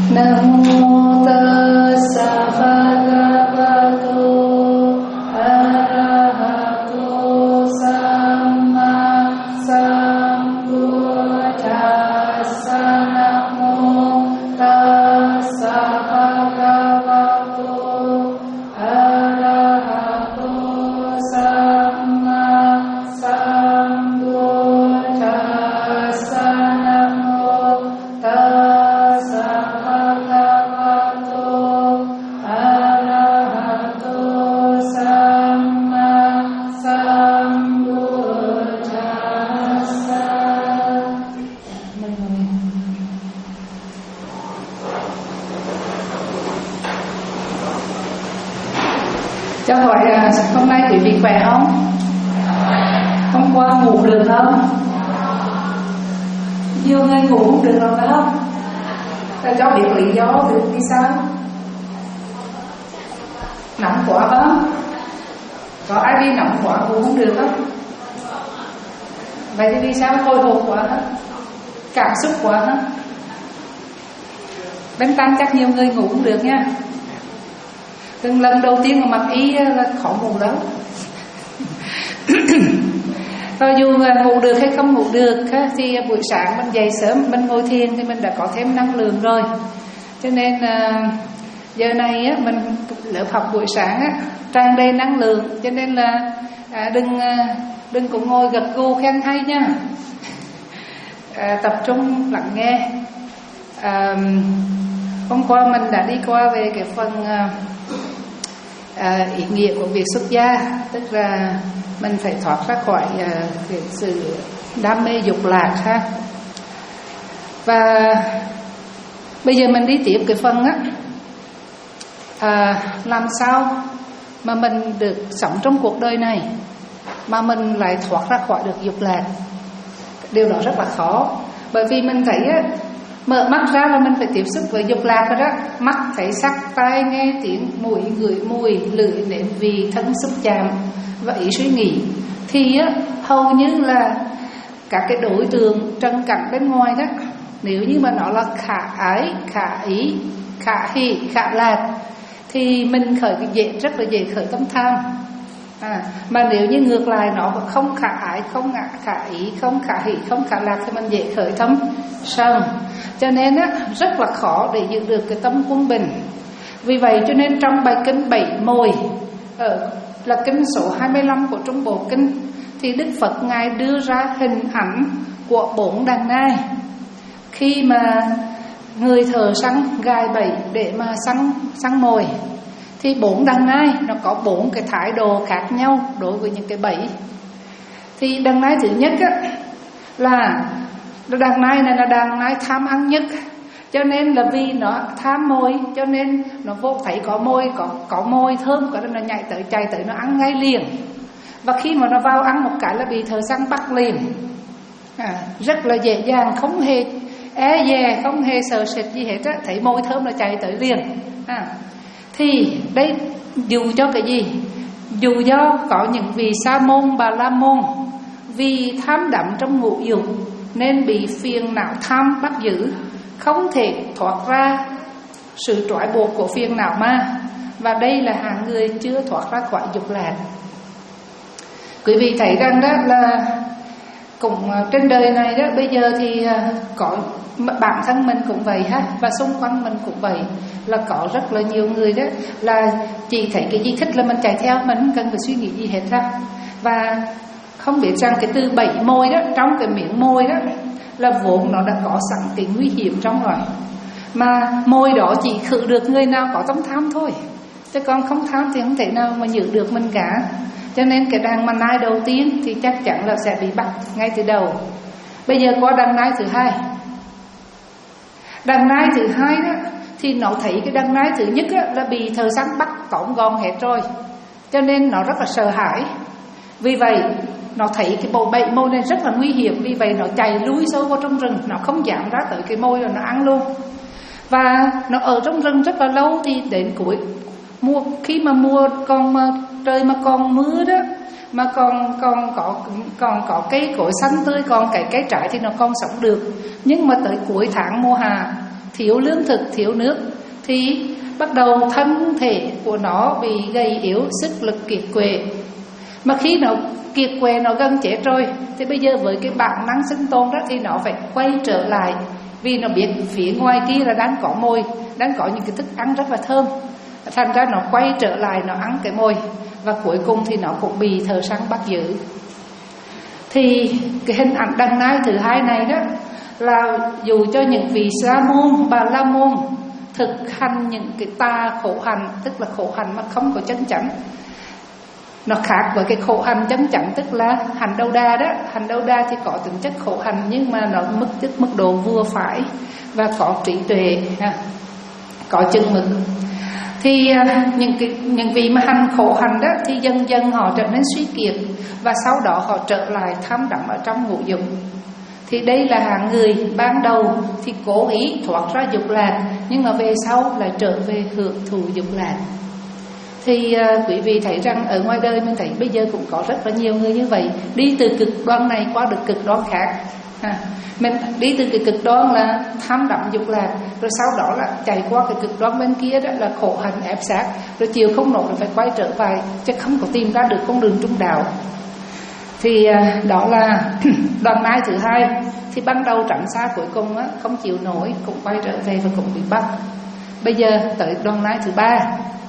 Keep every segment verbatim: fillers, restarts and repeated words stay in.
Nam mô tassa bhagavato arahato samma sambuddhassa. Nam mô tassa bhagavato arahato samma sambuddhassa. Nam mô tassa cho hỏi hôm nay quý vị khỏe không? Hôm qua ngủ được không? Nhiều người ngủ không được rồi phải không? Ta cho biết lý do được vì sao? Nóng quá không? Có ai đi nóng quá ngủ không được không? Vậy thì vì sao hồi hộp quá hết? Cảm xúc quá hết? Bên tan chắc nhiều người ngủ không được nha. Từng lần đầu tiên mà mặc y là khó ngủ lắm. Và dù ngủ được hay không ngủ được thì buổi sáng mình dậy sớm, mình ngồi thiền thì mình đã có thêm năng lượng rồi. Cho nên giờ này mình lớp học buổi sáng tràn đầy năng lượng. Cho nên là đừng đừng cũng ngồi gật gù khen hay nha. Tập trung lắng nghe. Hôm qua mình đã đi qua về cái phần À, ý nghĩa của việc xuất gia, tức là mình phải thoát ra khỏi à, cái sự đam mê dục lạc ha. Và bây giờ mình đi tiếp cái phần á, à, làm sao mà mình được sống trong cuộc đời này mà mình lại thoát ra khỏi được dục lạc. Điều đó rất là khó, bởi vì mình thấy á, mở mắt ra là mình phải tiếp xúc với dục lạc rồi đó. Mắt thấy sắc, tai nghe tiếng, mũi ngửi mùi, lưỡi nếm vị, thân xúc chạm và ý suy nghĩ. Thì á, hầu như là các cái đối tượng trần cảnh bên ngoài đó, nếu như mà nó là khả ái, khả ý, khả hỷ, khả lạc, thì mình khởi cái dễ rất là dễ khởi tâm tham. À, mà nếu như ngược lại nó không khả ái, không khả ý, không khả hỷ, không khả lạc thì mình dễ khởi tâm sân. Cho nên á, rất là khó để giữ được cái tâm quân bình. Vì vậy cho nên trong bài kinh bảy mồi ở là kinh số hai mươi lăm của Trung Bộ Kinh thì Đức Phật Ngài đưa ra hình ảnh của bốn đàn nai. Khi mà người thợ săn gài bẫy để mà săn săn mồi thì bốn đàn nai nó có bốn cái thái độ khác nhau đối với những cái bẫy. Thì đàn nai thứ nhất á, là đàn nai này là đàn nai tham ăn nhất. Cho nên là vì nó tham mồi, cho nên nó vô thấy có mồi, có có mồi thơm, có nên nó nhảy tới chạy tới nó ăn ngay liền. Và khi mà nó vào ăn một cái là bị thợ săn bắt liền. À, rất là dễ dàng, không hề e dè, không hề sợ sệt gì hết á, thấy mồi thơm là chạy tới liền. À, thì đây dù cho cái gì? Dù do có những vị sa môn, bà la môn vì tham đắm trong ngũ dục nên bị phiền não tham bắt giữ, không thể thoát ra sự trói buộc của phiền não ma. Và đây là hạng người chưa thoát ra khỏi dục lạc. Quý vị thấy rằng đó là cũng trên đời này đó, bây giờ thì có bản thân mình cũng vậy ha, và xung quanh mình cũng vậy, là có rất là nhiều người đó là chỉ thấy cái gì thích là mình chạy theo, mình không cần phải suy nghĩ gì hết ra. Và không biết rằng cái từ bảy môi đó, trong cái miệng môi đó là vốn nó đã có sẵn cái nguy hiểm trong rồi, mà môi đó chỉ khử được người nào có tâm tham thôi, chứ còn không tham thì không thể nào mà giữ được mình cả. Cho nên cái đàn mà nai đầu tiên thì chắc chắn là sẽ bị bắt ngay từ đầu. Bây giờ qua đàn nai thứ hai. Đàn nai thứ hai đó thì nó thấy cái đàn nai thứ nhất đó, là bị thợ săn bắt tóm gọn hết rồi, cho nên nó rất là sợ hãi. Vì vậy nó thấy cái bộ bẫy mồi này rất là nguy hiểm, vì vậy nó chạy lui sâu vào trong rừng, nó không dám ra tới cái mồi rồi nó ăn luôn. Và nó ở trong rừng rất là lâu, thì đến cuối mùa, khi mà mùa còn mà trời mà còn mưa đó, mà còn còn có còn có cây cối xanh tươi, còn cái cây trái thì nó còn sống được. Nhưng mà tới cuối tháng mùa hạ thiếu lương thực, thiếu nước, thì bắt đầu thân thể của nó bị gầy yếu, sức lực kiệt quệ. Mà khi nó kiệt quệ, nó gần chết rồi, thì bây giờ với cái bản năng sinh tồn đó thì nó phải quay trở lại, vì nó biết phía ngoài kia là đang có mồi, đang có những cái thức ăn rất là thơm. Thành ra nó quay trở lại, nó ăn cái mồi, và cuối cùng thì nó cũng bị thợ săn bắt giữ. Thì cái hình ảnh đằng nai thứ hai này đó là dù cho những vị sa môn, bà la môn thực hành những cái tà khổ hành, tức là khổ hành mà không có chân chánh. Nó khác với cái khổ hành chân chánh, tức là hành đâu đa đó. Hành đâu đa thì có tính chất khổ hành, nhưng mà nó mức tức mức độ vừa phải và có trí tuệ, có chừng mực. Thì những cái những vị mà hành khổ hành đó thì dần dần họ trở nên suy kiệt, và sau đó họ trở lại tham đắm ở trong ngũ dục. Thì đây là hạng người ban đầu thì cố ý thoát ra dục lạc, nhưng mà về sau lại trở về hưởng thụ dục lạc. Thì uh, quý vị thấy rằng ở ngoài đời mình thấy bây giờ cũng có rất là nhiều người như vậy, đi từ cực đoan này qua được cực đoan khác. À, mình đi từ cái cực đoan là tham đắm dục lạc, rồi sau đó là chạy qua cái cực đoan bên kia đó là khổ hành ép sát, rồi chiều không nổi rồi phải quay trở về, chứ không có tìm ra được con đường trung đạo. Thì uh, đó là đoàn nai thứ hai. Thì ban đầu tránh xa, cuối cùng á, không chịu nổi cũng quay trở về và cũng bị bắt. Bây giờ tới đoàn nai thứ ba.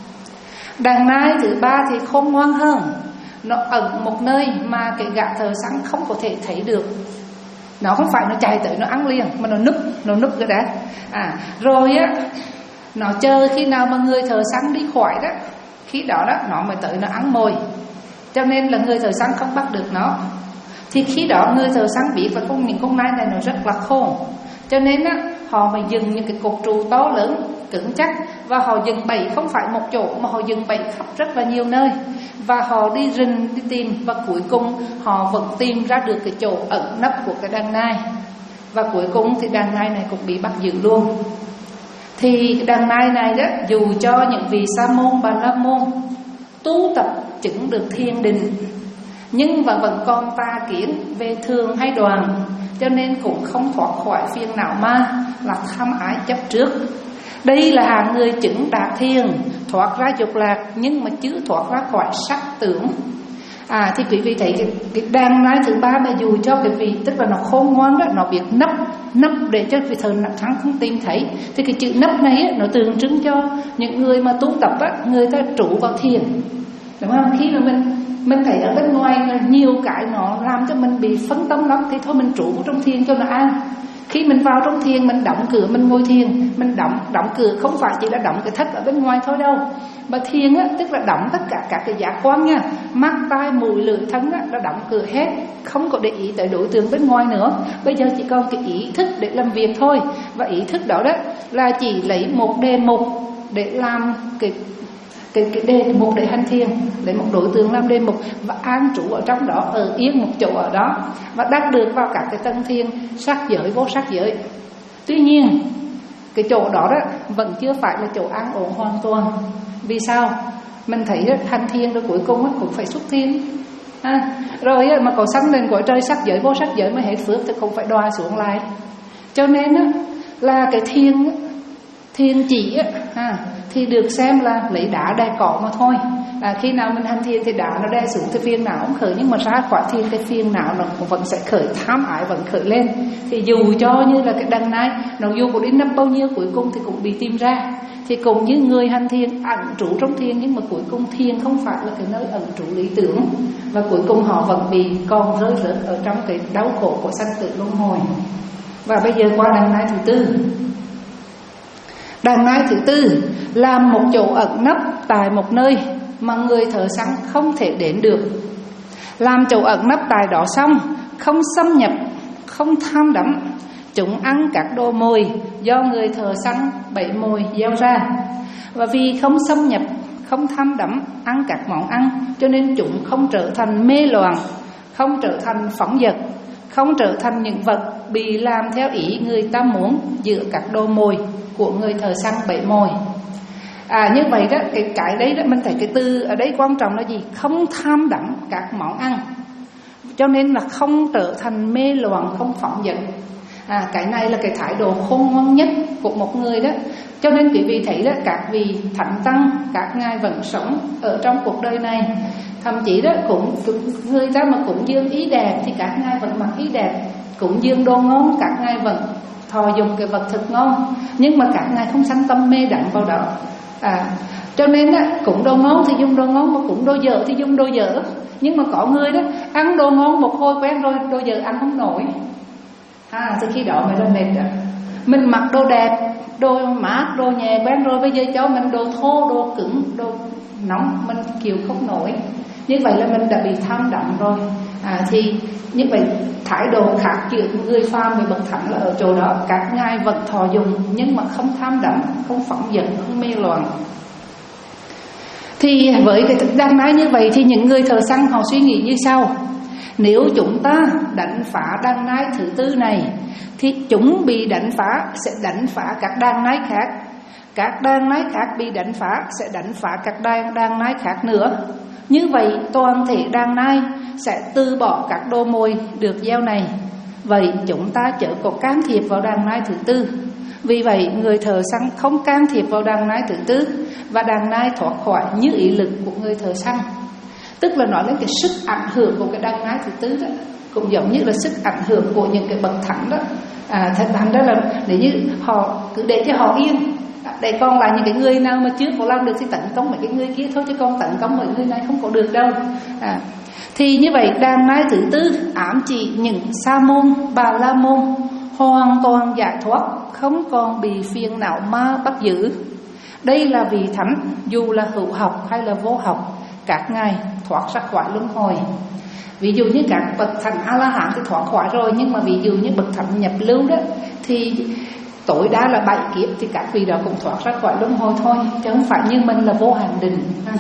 Đàn nai thứ ba thì khôn ngoan hơn, nó ẩn một nơi mà cái gã thợ săn không có thể thấy được. Nó không phải nó chạy tới nó ăn liền, mà nó núp, nó núp cái đã. À, rồi á, nó chờ khi nào mà người thợ săn đi khỏi đó, khi đó đó nó mới tới nó ăn mồi. Cho nên là người thợ săn không bắt được nó. Thì khi đó người thợ săn biết là con những con nai này nó rất là khôn, cho nên á, họ mới dừng những cái cột trụ to lớn cứng chắc, và họ dừng bẫy không phải một chỗ mà họ dừng bẫy khắp rất là nhiều nơi, và họ đi rình đi tìm, và cuối cùng họ vẫn tìm ra được cái chỗ ẩn nấp của cái đàn nai, và cuối cùng thì đàn nai này cũng bị bắt giữ luôn. Thì đàn nai này đó, dù cho những vị sa môn, bà la môn tu tập chứng được thiên định, nhưng mà vẫn còn tà kiến về thường hay đoàn, cho nên cũng không thoát khỏi phiền não ma là tham ái chấp trước. Đây là hạng người chứng đạt thiền, thoát ra dục lạc, nhưng mà chưa thoát ra khỏi sắc tưởng. À thì quý vị thấy cái, cái đàn nai thứ ba mà dù cho cái vị, tức là nó khôn ngoan đó, nó biết nấp nấp để cho vị thợ thắng không tìm thấy. Thì cái chữ nấp này á, nó tượng trưng cho những người mà tu tập á, người ta trụ vào thiền, đúng không? Khi mà mình mình thấy ở bên ngoài là nhiều cái nó làm cho mình bị phân tâm lắm, thì thôi mình trụ trong thiền cho nó an. Khi mình vào trong thiền, mình đóng cửa, mình ngồi thiền, mình đóng đóng cửa không phải chỉ là đóng cái thất ở bên ngoài thôi đâu, mà thiền á, tức là đóng tất cả các cái giác quan nha, mắt, tai, mũi, lưỡi, thân á, đã đóng cửa hết, không có để ý tới đối tượng bên ngoài nữa. Bây giờ chỉ còn cái ý thức để làm việc thôi, và ý thức đó đó là chỉ lấy một đề mục để làm cái cái cái đề mục để hành thiền, lấy một đối tượng làm đề mục và an trú ở trong đó, ở yên một chỗ ở đó, và đạt được vào các cái tầng thiền sắc giới, vô sắc giới. Tuy nhiên cái chỗ đó đó vẫn chưa phải là chỗ an ổn hoàn toàn. Vì sao? Mình thấy đó, hành thiền rồi cuối cùng cũng phải xuất thiền, à, rồi mà còn sanh lên cõi trời sắc giới, vô sắc giới mới hết phước thì cũng phải đọa xuống lại. Cho nên đó, là cái thiền thiền chỉ á, à, thì được xem là lấy đá đè cỏ mà thôi. À, khi nào mình hành thiền thì đá nó đè xuống thì phiền não không khởi, nhưng mà ra khỏi thiền cái phiền não nó cũng vẫn sẽ khởi, tham ái vẫn khởi lên. Thì dù cho như là cái đằng này, nó dù có đến năm bao nhiêu cuối cùng thì cũng bị tìm ra. Thì cũng như người hành thiền ẩn trụ trong thiền, nhưng mà cuối cùng thiền không phải là cái nơi ẩn trụ lý tưởng, và cuối cùng họ vẫn bị còn rơi rớt ở trong cái đau khổ của sanh tử luân hồi. Và bây giờ qua đằng này thứ tư. Đàn nai thứ tư là một chỗ ẩn nấp tại một nơi mà người thợ săn không thể đến được. Làm chỗ ẩn nấp tại đó xong, không xâm nhập, không tham đắm, chúng ăn các đồ mồi do người thợ săn bẫy mồi gieo ra. Và vì không xâm nhập, không tham đắm, ăn các món ăn, cho nên chúng không trở thành mê loạn, không trở thành phóng dật, không trở thành những vật bị làm theo ý người ta muốn giữa các đồ mồi của người thợ săn bẫy mồi. À như vậy đó, cái cái đấy đó mình thấy cái từ ở đây quan trọng là gì? Không tham đắm các món ăn, cho nên là không trở thành mê loạn, không phóng dật. À, cái này là cái thái độ khôn ngoan nhất của một người đó. Cho nên quý vị thấy đó, các vị thánh tăng, các ngài vẫn sống ở trong cuộc đời này. Thậm chí đó cũng người ta mà cũng dương ý đẹp thì các ngài vẫn mặc ý đẹp, cũng dương đồ ngon các ngài vẫn thọ dùng cái vật thực ngon, nhưng mà các ngài không sanh tâm mê đắm vào đó. À, cho nên á, cũng đồ ngon thì dùng đồ ngon, mà cũng đồ dở thì dùng đồ dở. Nhưng mà có người đó ăn đồ ngon một hồi quen rồi, đồ dở ăn không nổi. À, thì khi đó mới là mệt rồi. Mình mặc đồ đẹp, đồ mát, đồ nhẹ quen rồi, bây giờ cho mình đồ thô, đồ cứng, đồ nóng, mình chịu không nổi. Như vậy là mình đã bị tham đắm rồi. À, thì như vậy thái độ khác giữa người phàm với bậc thánh là ở chỗ đó, các ngài vẫn thọ dùng nhưng mà không tham đắm, không phóng dật, không mê loạn. Thì với cái thực đang nói như vậy thì những người thờ săn họ suy nghĩ như sau: nếu chúng ta đánh phá đàn nái thứ tư này thì chúng bị đánh phá sẽ đánh phá các đàn nái khác, các đàn nái khác bị đánh phá sẽ đánh phá các đàn đàn nái khác nữa. Như vậy toàn thể đàn nái sẽ từ bỏ các đồ mồi được gieo này. Vậy chúng ta chớ có can thiệp vào đàn nái thứ tư. Vì vậy người thợ săn không can thiệp vào đàn nái thứ tư, và đàn nái thoát khỏi như ý lực của người thợ săn. Tức là nói đến cái sức ảnh hưởng của cái đàn nái thứ tư đó, cũng giống như là sức ảnh hưởng của những cái bậc thánh đó. À, thật thành đó là nếu như họ cứ để cho họ yên, để còn lại những cái người nào mà chưa có làm được thì tấn công mấy cái người kia thôi, chứ còn tấn công mấy người này không có được đâu. À, thì như vậy đàn nái thứ tư ám chỉ những sa môn, bà la môn hoàn toàn giải thoát, không còn bị phiền não ma bắt giữ. Đây là vị thánh, dù là hữu học hay là vô học, các ngài thoát ra khỏi luân hồi. Ví dụ như các bậc thánh A La Hán thì thoát khỏi rồi, nhưng mà ví dụ như bậc thánh nhập lưu đó thì tối đa là bảy kiếp thì các vị đó cũng thoát ra khỏi luân hồi thôi, chứ không phải như mình là vô hạn định.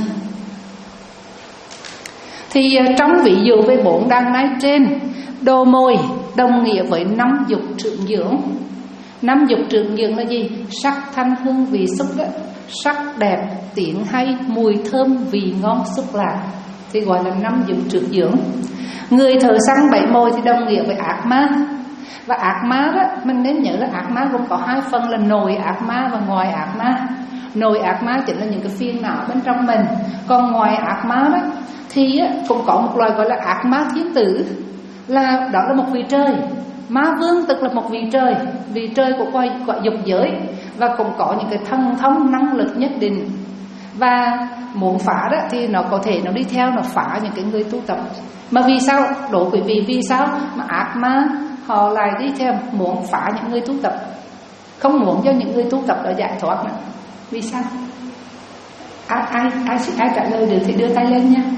Thì trong ví dụ về bốn đàn nái trên, đồ mồi đồng nghĩa với năm dục trưởng dưỡng. Năm dục trưởng dưỡng là gì? Sắc, thanh, hương, vị, xúc đó. Sắc đẹp, tiếng hay, mùi thơm, vị ngon, xúc lạc thì gọi là năm dục trưởng dưỡng. Người thợ săn bảy mồi thì đồng nghĩa với ác ma. Và ác ma đó, mình nên nhớ là ác ma gồm có hai phần là nội ác ma và ngoài ác ma. Nội ác ma chính là những cái phiền não bên trong mình. Còn ngoài ác ma đó thì cũng có một loài gọi là ác ma thiên tử, là đó là một vị trời. Ma vương tức là một vị trời, vị trời của cõi cõi dục giới, và cũng có những cái thần thông năng lực nhất định. Và muốn phá đó thì nó có thể nó đi theo nó phá những cái người tu tập. Mà vì sao? Đố quý vị, vì sao mà ác ma họ lại đi theo muốn phá những người tu tập, không muốn cho những người tu tập đó giải thoát nữa? Vì sao? Ai ai ai, ai trả lời được thì đưa tay lên nha.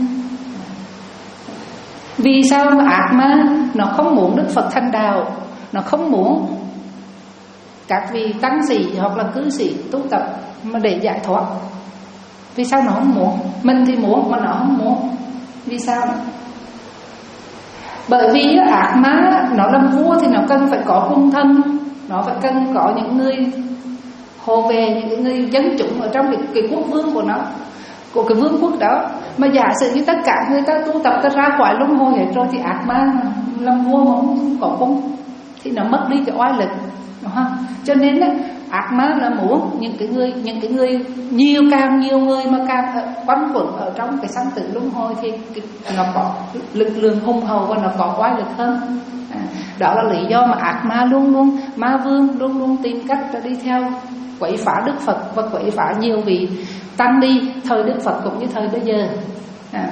Vì sao mà ác ma nó không muốn Đức Phật thành đạo, nó không muốn các vị tăng sĩ hoặc là cư sĩ tu tập mà để giải thoát? Vì sao nó không muốn? Mình thì muốn mà nó không muốn. Vì sao? Bởi vì ác ma nó làm vua thì nó cần phải có cung thân, nó phải cần có những người hộ về, những người dân chúng ở trong cái, cái quốc vương của nó, của cái vương quốc đó. Mà giả sử như tất cả người ta tu tập ta ra khỏi luân hồi hết rồi thì ác ma làm vua mà không có cung thì nó mất đi cái oai lực, đúng không? Cho nên á, ác ma là muốn những cái người những cái người nhiều càng nhiều người mà càng ở, quanh quẩn ở trong cái sanh tử luân hồi thì cái, nó có lực lượng hùng hậu và nó có oai lực hơn. À, đó là lý do mà ác ma luôn luôn, ma vương luôn luôn tìm cách để đi theo quấy phá Đức Phật và quấy phá nhiều vị tăng đi thời Đức Phật cũng như thời bây giờ. À.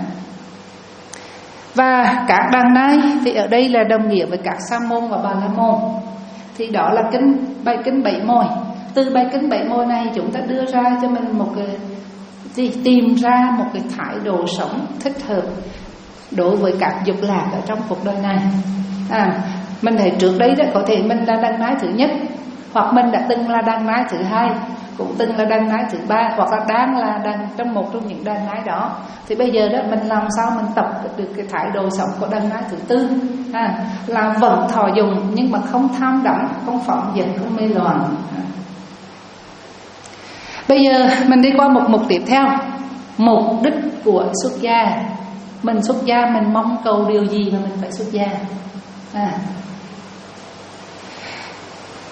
Và các đàn nai thì ở đây là đồng nghĩa với các sa môn và bà la môn. Thì đó là kinh bài kinh bảy môi. Từ bài kinh bảy môi này chúng ta đưa ra cho mình một cái gì, tìm ra một cái thái độ sống thích hợp đối với các dục lạc ở trong cuộc đời này. À, mình thấy trước đây đó có thể mình là đàn nái thứ nhất, hoặc mình đã từng là đàn nái thứ hai, cũng từng là đàn nái thứ ba, hoặc là đang là đàn trong một trong những đàn nái đó. Thì bây giờ đó mình làm sao mình tập được cái thái độ sống của đàn nái thứ tư, à, là vẫn thọ dùng nhưng mà không tham đắm, không phóng dật, không mê loạn. À. Bây giờ mình đi qua một mục tiếp theo, mục đích của xuất gia. Mình xuất gia mình mong cầu điều gì mà mình phải xuất gia? À.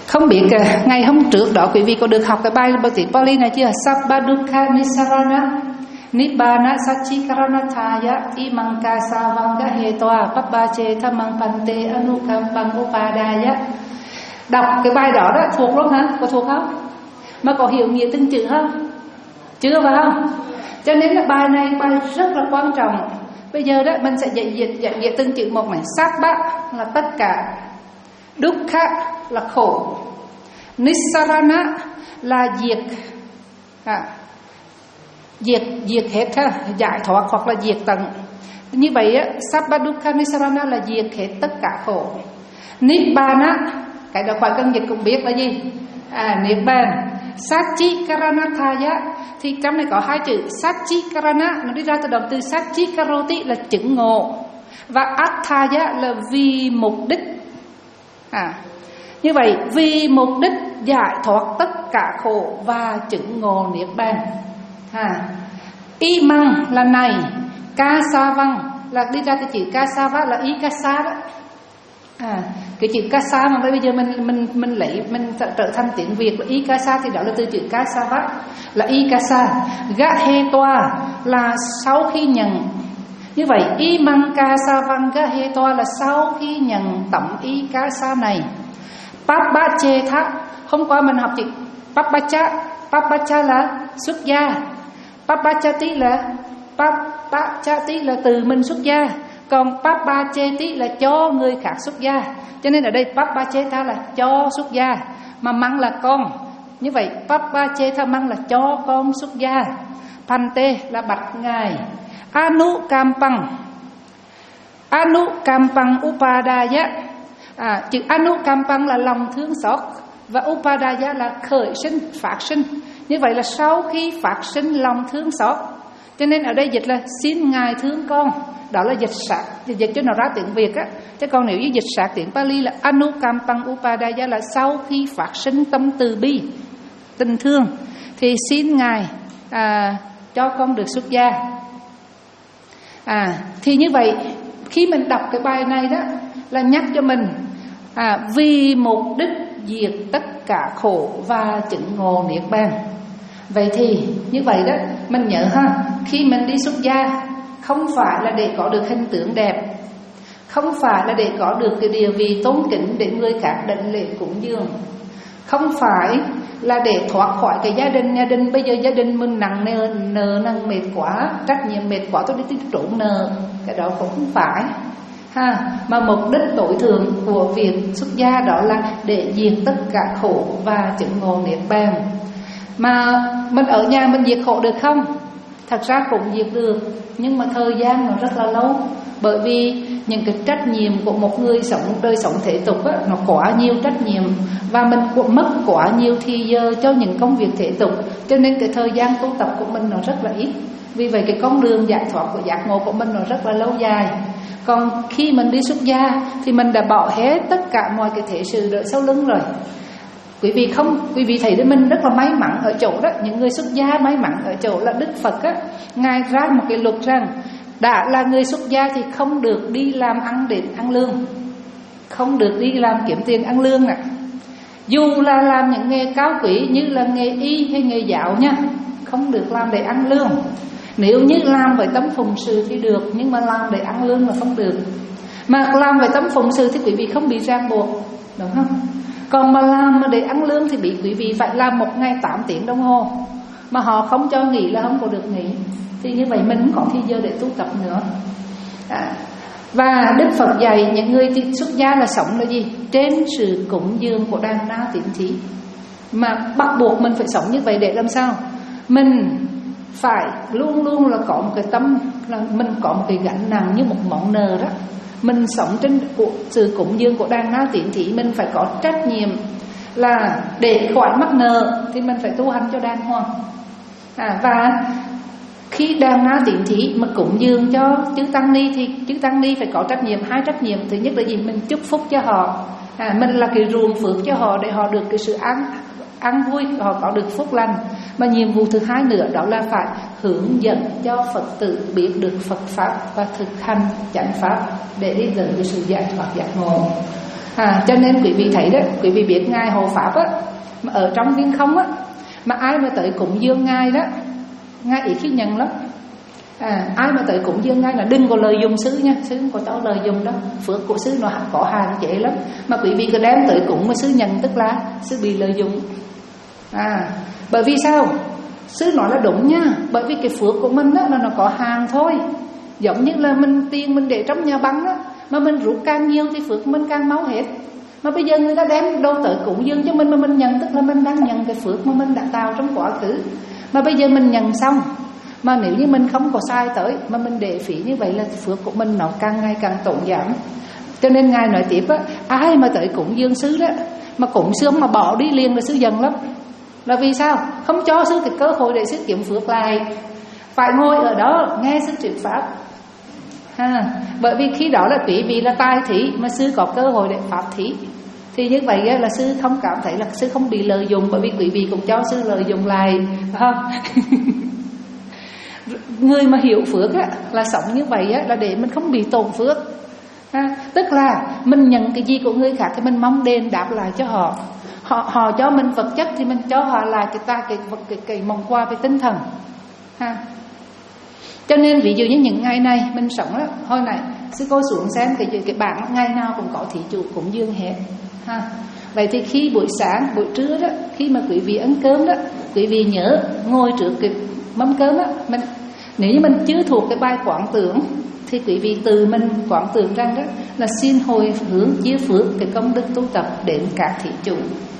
Không biết ngày hôm trước đó quý vị có được học cái bài bài tiếng Pali này chưa? Sabba dukkha nisarana nibbana satchikaranatthaya imang kasavanga hetoa pappache thamang pante anukampang upadaya. Đọc cái bài đó đó thuộc lắm hả? Có thuộc không? Mà có hiểu nghĩa từng chữ không? Chưa phải không? Cho nên là bài này bài rất là quan trọng. Bây giờ đó mình sẽ dạy dịch dạy nghĩa từng chữ một này. Sabba là tất cả, dukkha là khổ, nisarana là diệt, à, diệt diệt hết ha, giải thoát hoặc là diệt tận. Như vậy á, sabba dukkha nisarana là diệt hết tất cả khổ. Nibbana, cái đó khỏi cần dịch cũng biết là gì? À, nibbana. Satchikaranathaya, thì trong này có hai chữ Satchikarana, nó đi ra từ động từ Satchikaroti là chứng ngộ, và Athaya là vì mục đích. À, như vậy vì mục đích giải thoát tất cả khổ và chứng ngộ niết bàn. À, Imang là này, Kasavang là đi ra từ chữ Kasava là Ikasa đó. À, cái chữ Kasa mà bây giờ mình mình mình lấy mình trở thành tiếng Việt là Ikasa thì đó là từ chữ Kasava là Ikasa. Gahetoa là sau khi nhận. Như vậy Imang Kasavang Gahetoa là sau khi nhận tấm Ikasa này. Pappachetha, hôm qua mình học chữ Pappacha, Pappacha là xuất gia, Pappachati là Pappachati là từ mình xuất gia, còn Pappacheti là cho người khác xuất gia. Cho nên ở đây Pappachetha là cho xuất gia, mà Mang là con. Như vậy Pappachetha Mang là cho con xuất gia. Pante là bạch ngài. Anukampang, Anukampang Upadaya. À, chữ Anukampang là lòng thương xót, và Upadaya là khởi sinh, phát sinh. Như vậy là sau khi phát sinh lòng thương xót, cho nên ở đây dịch là xin ngài thương con. Đó là dịch sạc, dịch cho nó ra tiếng Việt á. Chứ còn nếu như dịch sạc tiếng Pali là Anukampang Upadaya là sau khi phát sinh tâm từ bi, tình thương, thì xin ngài à, cho con được xuất gia. À, thì như vậy khi mình đọc cái bài này đó là nhắc cho mình à, vì mục đích diệt tất cả khổ và chứng ngộ niết bàn. Vậy thì như vậy đó mình nhớ ha, khi mình đi xuất gia không phải là để có được hình tượng đẹp, không phải là để có được cái địa vị tôn kính để người khác đảnh lễ cúng dường, không phải là để thoát khỏi cái gia đình. Gia đình bây giờ gia đình mình nặng nề, nợ nặng mệt quá, trách nhiệm mệt quá, tôi đi tiếp trốn nợ, cái đó cũng không phải ha. Mà mục đích tối thượng của việc xuất gia đó là để diệt tất cả khổ và chứng ngộ niết bàn. Mà mình ở nhà mình diệt khổ được không? Thật ra cũng diệt được, nhưng mà thời gian nó rất là lâu. Bởi vì những cái trách nhiệm của một người sống đời sống thế tục á, nó quá nhiều trách nhiệm, và mình cũng mất quá nhiều thì giờ cho những công việc thế tục, cho nên cái thời gian tu tập của mình nó rất là ít. Vì vậy cái con đường giải thoát của giác ngộ của mình nó rất là lâu dài. Còn khi mình đi xuất gia thì mình đã bỏ hết tất cả mọi cái thế sự đợi sau lưng rồi. Quý vị không, quý vị thấy đấy, mình rất là may mắn ở chỗ đó, những người xuất gia may mắn ở chỗ là Đức Phật á, ngài ra một cái luật rằng đã là người xuất gia thì không được đi làm ăn để ăn lương, không được đi làm kiếm tiền ăn lương nè. Dù là làm những nghề cao quý như là nghề y hay nghề giáo nha, không được làm để ăn lương. Nếu như làm với tấm phụng sự thì được, nhưng mà làm để ăn lương là không được. Mà làm với tấm phụng sự thì quý vị không bị ràng buộc, đúng không? Còn mà làm để ăn lương thì bị quý vị phải làm một ngày tám tiếng đồng hồ, mà họ không cho nghỉ là không có được nghỉ. Thì như vậy mình không có thì giờ để tu tập nữa. À, và Đức Phật dạy những người xuất gia là sống là gì? Trên sự cúng dường của đàn na tín thí. Mà bắt buộc mình phải sống như vậy để làm sao? Mình phải luôn luôn là có một cái tâm, là mình có một cái gánh nặng như một món nợ đó. Mình sống trên sự cúng dường của đàn na tín thí, mình phải có trách nhiệm là để khỏi mắc nợ thì mình phải tu hành cho đàng hoàng. À, và khi đàn na tín thí mà cúng dường cho chư tăng ni thì chư tăng ni phải có trách nhiệm, hai trách nhiệm. Thứ nhất là gì? Mình chúc phúc cho họ, à, mình là cái ruộng phước cho họ để họ được cái sự an an vui, họ có được phúc lành. Mà nhiệm vụ thứ hai nữa đó là phải hướng dẫn cho Phật tử biết được Phật pháp và thực hành chánh pháp để đi đến cái sự giải thoát giác ngộ. À, cho nên quý vị thấy đó, quý vị biết Ngài Hộ Pháp á, mà ở trong viên không á, mà ai mà tới cúng dường Ngài đó, Ngài ít khi nhận lắm. À, ai mà tới cúng dường Ngài là đừng có lời dùng sư nha, sư không có cho lời dùng đó, phước của sư nó có hạn chế lắm. Mà quý vị cứ đem tới cúng mà sư nhận tức là sư bị lợi dụng. À, bởi vì sao? Sư nói là đúng nha, bởi vì cái phước của mình á, là nó có hàng thôi. Giống như là mình tiền mình để trong nhà băng á, mà mình rút càng nhiều thì phước mình càng máu hết. Mà bây giờ người ta đem đâu tới cúng dường cho mình mà mình nhận, tức là mình đang nhận cái phước mà mình đã tạo trong quá khứ. Mà bây giờ mình nhận xong, mà nếu như mình không có sai tới, mà mình để phí như vậy là phước của mình nó càng ngày càng tổn giảm. Cho nên Ngài nói tiếp á, ai mà tới cúng dường sư đó, mà cúng sớm mà bỏ đi liền là sư giận lắm. Là vì sao? Không cho sư cái cơ hội để sư kiếm phước lại, phải ngồi ở đó nghe sư thuyết pháp. Ha, bởi vì khi đó là quý vị là tài thí, mà sư có cơ hội để pháp thí, thì như vậy là sư không cảm thấy là sư không bị lợi dụng, bởi vì quý vị cũng cho sư lợi dụng lại, phải không? Người mà hiểu phước á, là sống như vậy á, là để mình không bị tổn phước. Ha, tức là mình nhận cái gì của người khác thì mình mong đền đáp lại cho họ. Họ họ cho mình vật chất thì mình cho họ lại cái ta cái vật cái, cái món quà về tinh thần. Ha. Cho nên ví dụ như những ngày này mình sống đó, hồi này sư cô xuống xem cái cái bảng ngày nào cũng có thí chủ cúng dường hết. Ha. Vậy thì khi buổi sáng, buổi trưa đó, khi mà quý vị ăn cơm đó, quý vị nhớ ngồi trước cái mâm cơm đó, mình nếu như mình chưa thuộc cái bài quán tưởng thì quý vị từ mình quán tưởng rằng đó là xin hồi hướng chia phước cái công đức tu tập đến các thí chủ.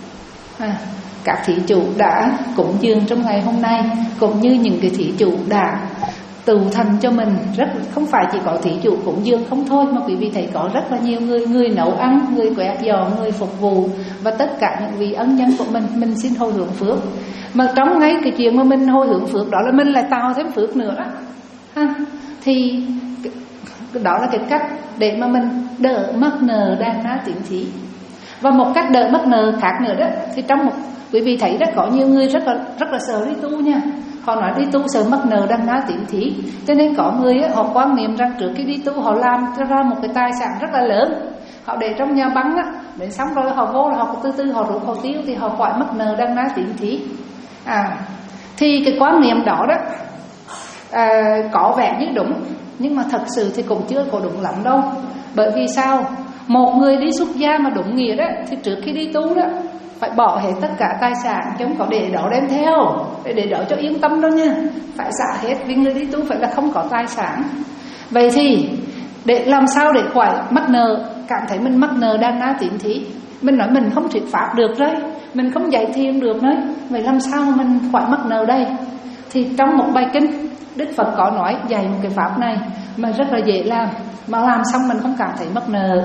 À, các thí chủ đã cúng dường trong ngày hôm nay, cũng như những cái thí chủ đã tu thành cho mình rất, không phải chỉ có thí chủ cúng dường không thôi, mà quý vị thấy có rất là nhiều người, người nấu ăn, người quét dọn, người phục vụ, và tất cả những vị ân nhân của mình, mình xin hồi hướng phước. Mà trong ngay cái chuyện mà mình hồi hướng phước đó là mình lại tạo thêm phước nữa đó. Ha. Thì đó là cái cách để mà mình đỡ mắc nợ đàn ná tín thí. Và một cách đỡ mắc nợ khác nữa đó, thì trong một quý vị thấy rất có nhiều người rất là rất là sợ đi tu nha. Họ nói đi tu sợ mắc nợ đàn ná tín thí, cho nên có người á, họ quan niệm rằng trước khi đi tu họ làm cho ra một cái tài sản rất là lớn, họ để trong nhà băng á, đến xong rồi họ vô là họ từ từ họ rút họ tiêu thì họ khỏi mắc nợ đàn ná tín thí. À, thì cái quan niệm đó đó à, có vẻ như đúng, nhưng mà thật sự thì cũng chưa có đúng lắm đâu. Bởi vì sao? Một người đi xuất gia mà đúng nghĩa đó, thì trước khi đi tu đó phải bỏ hết tất cả tài sản, chứ không có để đó đem theo, để để đó cho yên tâm đâu nha. Phải xả hết, vì người đi tu phải là không có tài sản. Vậy thì để làm sao để khỏi mắc nợ, cảm thấy mình mắc nợ đàn ná tín thí, mình nói mình không thuyết pháp được đấy, mình không dạy thiền được đấy, vậy làm sao mà mình khỏi mắc nợ đây? Thì trong một bài kinh, Đức Phật có nói dạy một cái pháp này mà rất là dễ làm, mà làm xong mình không cảm thấy mắc nợ.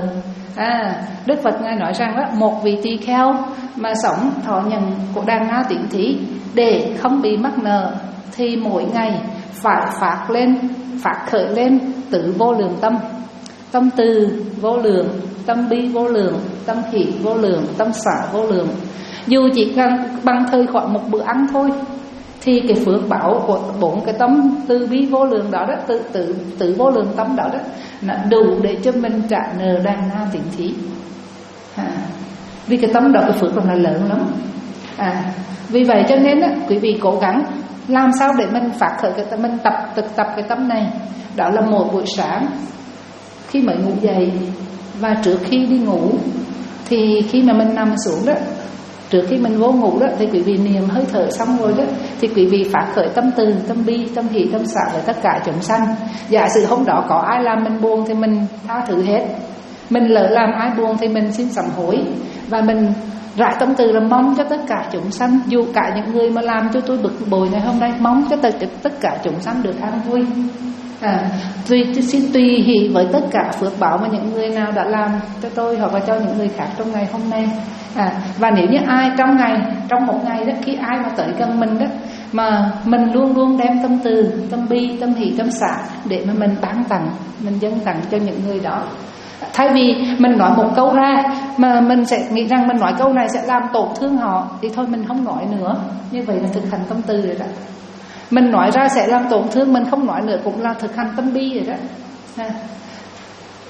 À, Đức Phật Ngài nói rằng đó, một vị tỳ kheo mà sống thọ nhận của đàn ná tín thí để không bị mắc nợ thì mỗi ngày phải phát lên, phát khởi lên tứ vô lượng tâm. Tâm từ vô lượng, tâm bi vô lượng, tâm hỷ vô lượng, tâm xả vô lượng. Dù chỉ cần bằng thời khoảng một bữa ăn thôi, thì cái phước báo của bốn cái tâm từ bi vô lượng đó đó, tự tự tự vô lượng tâm đó đó, nó đủ để cho mình trả nợ đàn ná tín thí. À, vì cái tâm đó cái phước là lớn lắm. À, vì vậy cho nên á, quý vị cố gắng làm sao để mình phát khởi cái tâm, mình tập thực tập cái tâm này. Đó là một buổi sáng khi mới ngủ dậy và trước khi đi ngủ, thì khi mà mình nằm xuống đó, trước khi mình vô ngủ đó, thì quý vị niệm hơi thở xong rồi đó, thì quý vị phát khởi tâm từ, tâm bi, tâm hỷ, tâm xả với tất cả chúng sanh. Giả sử hôm đó có ai làm mình buồn thì mình tha thứ hết, mình lỡ làm ai buồn thì mình xin sám hối, và mình rải tâm từ là mong cho tất cả chúng sanh, dù cả những người mà làm cho tôi bực bội ngày hôm nay, mong cho tất, tất cả chúng sanh được an vui. À, tùy, xin tùy hỷ với tất cả phước báo mà những người nào đã làm cho tôi hoặc là cho những người khác trong ngày hôm nay. À, và nếu như ai trong ngày, trong một ngày đó, khi ai mà tới gần mình đó, mà mình luôn luôn đem tâm từ, tâm bi, tâm hỷ, tâm xả để mà mình bán tặng, mình dâng tặng cho những người đó. Thay vì mình nói một câu ra mà mình sẽ nghĩ rằng mình nói câu này sẽ làm tổn thương họ, thì thôi mình không nói nữa. Như vậy là thực hành tâm từ rồi đó. Mình nói ra sẽ làm tổn thương, mình không nói nữa cũng là thực hành tâm bi rồi đó. À,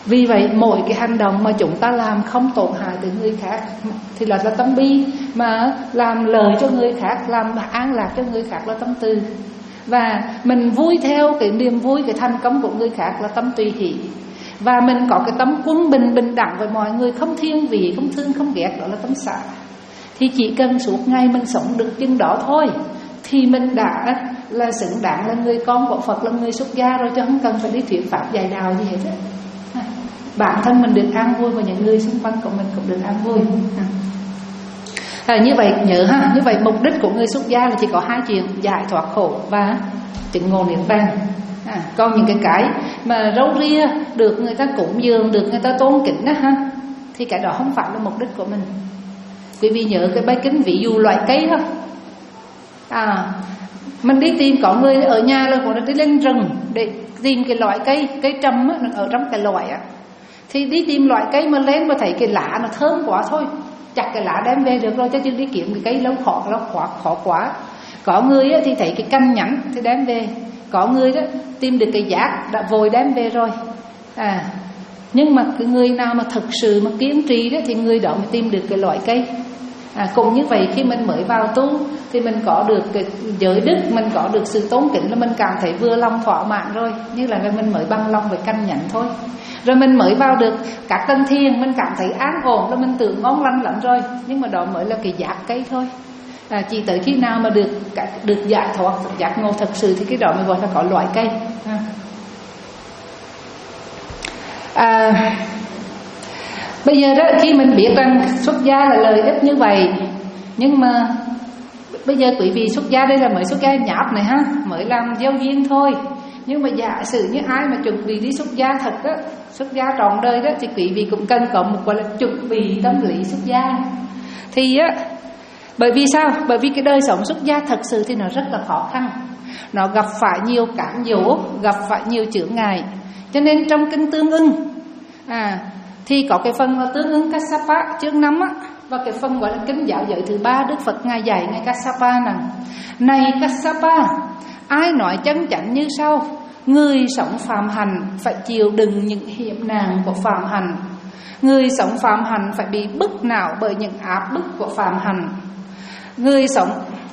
Vì vậy mỗi cái hành động mà chúng ta làm không tổn hại tới người khác thì là, là tâm bi, mà làm lợi cho người khác, làm an lạc cho người khác là tâm từ. Và mình vui theo cái niềm vui, cái thành công của người khác là tâm tùy hỷ. Và mình có cái tâm quân bình, bình đẳng với mọi người, không thiên vị, không thương, không ghét, đó là tâm xả. Thì chỉ cần suốt ngày mình sống được chừng đó thôi thì mình đã là xứng đáng là người con của Phật, là người xuất gia rồi, chứ không cần phải đi thuyết pháp dạy đạo gì hết á. Bản thân mình được an vui và những người xung quanh của mình cũng được an vui. À, như vậy nhớ ha, như vậy mục đích của người xuất gia là chỉ có hai chuyện: giải thoát khổ và chứng ngộ niết bàn. À, còn những cái cái mà râu ria được người ta cúng dường, được người ta tôn kính đó ha, thì cái đó không phải là mục đích của mình. Quý vị nhớ cái bài kinh ví dụ loại cây thôi. À, mình đi tìm, có người ở nhà là cũng đi lên rừng để tìm cái loại cây, cây trầm á, ở trong cái loại á, thì đi tìm loại cây mà lên mà thấy cái lá nó thơm quá thôi, chặt cái lá đem về được rồi, chứ đi kiếm cái cây lâu khó, lâu khó, khó quá. Có người á, thì thấy cái cành nhẵn thì đem về, có người đó tìm được cái giác đã vội đem về rồi. À, nhưng mà cái người nào mà thực sự mà kiên trì đó thì người đó mới tìm được cái loại cây. À, cũng như vậy, khi mình mới vào tu thì mình có được cái giới đức, mình có được sự tôn kính là mình cảm thấy vừa lòng thỏa mãn rồi, như là mình mới bằng lòng với căn nhẫn thôi. Rồi mình mới vào được các tầng thiền, mình cảm thấy an ổn là mình tưởng ngon lành lắm rồi, nhưng mà đó mới là cái giác cây thôi. À, chỉ tới khi nào mà được được giải thoát, giác ngộ thật sự thì cái đó mới gọi là có loại cây. À. À, bây giờ đó, khi mình biết rằng xuất gia là lợi ích như vậy, nhưng mà bây giờ quý vị xuất gia đây là mới xuất gia nháp này ha, mới làm gieo duyên thôi. Nhưng mà giả sử như ai mà chuẩn bị đi xuất gia thật đó, xuất gia trọn đời đó, thì quý vị cũng cần có một gọi là chuẩn bị tâm lý xuất gia. Thì á, bởi vì sao? Bởi vì cái đời sống xuất gia thật sự thì nó rất là khó khăn, nó gặp phải nhiều cám dỗ, gặp phải nhiều chướng ngại. Cho nên trong kinh Tương Ưng à, thì có cái phần là Tương Ưng Kassapa chương năm á, và cái phần gọi là kinh giáo giới thứ ba, Đức Phật ngài dạy ngài Kassapa rằng: này Kassapa, ai nói chân chánh như sau: người sống phạm hành phải chịu đựng những hiểm nạn của phạm hành, người sống phạm hành phải bị bức não bởi những áp bức của phạm hành. Người sống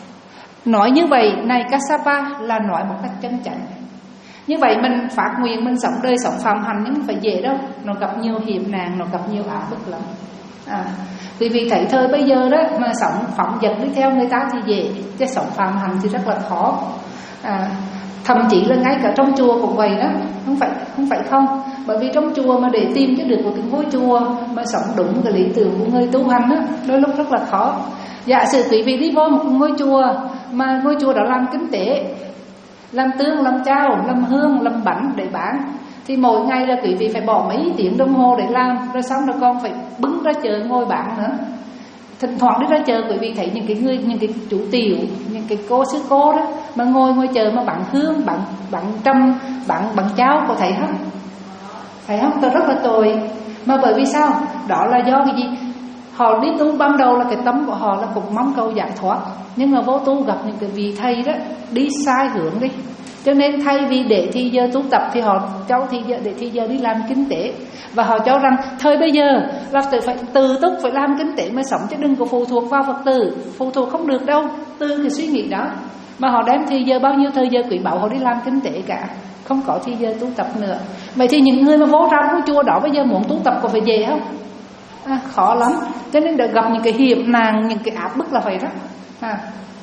nói như vậy, này Kassapa, là nói một cách chân chánh. Như vậy mình phát nguyện mình sống đời sống phạm hành nhưng không phải dễ đâu, nó gặp nhiều hiểm nạn, nó gặp nhiều áp bức lắm. À, vì vì thấy thời bây giờ đó mà sống phóng dật đi theo người ta thì dễ, chứ sống phạm hành thì rất là khó. À, thậm chí là ngay cả trong chùa cũng vậy đó, không phải không phải không, bởi vì trong chùa mà để tìm cho được một cái ngôi chùa mà sống đúng cái lý tưởng của người tu hành đó, đôi lúc rất là khó. Giả sử quý vị đi vô một ngôi chùa mà ngôi chùa đó làm kinh tế, làm tương, làm chao, làm hương, làm bánh để bán, thì mỗi ngày là quý vị phải bỏ mấy tiếng đồng hồ để làm, rồi xong rồi con phải bứng ra chợ ngồi bán nữa. Thỉnh thoảng đi ra chợ quý vị thấy những cái người, những cái chủ tiểu, những cái cô sư cô đó mà ngồi ngồi chợ mà bán hương, bán bán trăm, bán bán cháo, có thấy không? Thấy không? Tôi rất là tồi. Mà bởi vì sao? Đó là do cái gì? Họ đi tu ban đầu là cái tâm của họ là cũng mong cầu giải thoát, nhưng mà vô tu gặp những cái vị thầy đó đi sai hướng đi, cho nên thay vì để thì giờ tu tập thì họ cho thì giờ để thì giờ đi làm kinh tế, và họ cho rằng thời bây giờ là tự phải tự túc phải làm kinh tế mới sống, chứ đừng có phụ thuộc vào Phật tử, phụ thuộc không được đâu. Từ cái suy nghĩ đó mà họ đem thì giờ bao nhiêu thời giờ quý báu họ đi làm kinh tế cả, không có thì giờ tu tập nữa. Vậy thì những người mà vô trong cái chùa đó bây giờ muốn tu tập có phải dễ không? À, khó lắm. Cho nên đã gặp những cái hiểm nạn, những cái áp bức là vậy đó. À.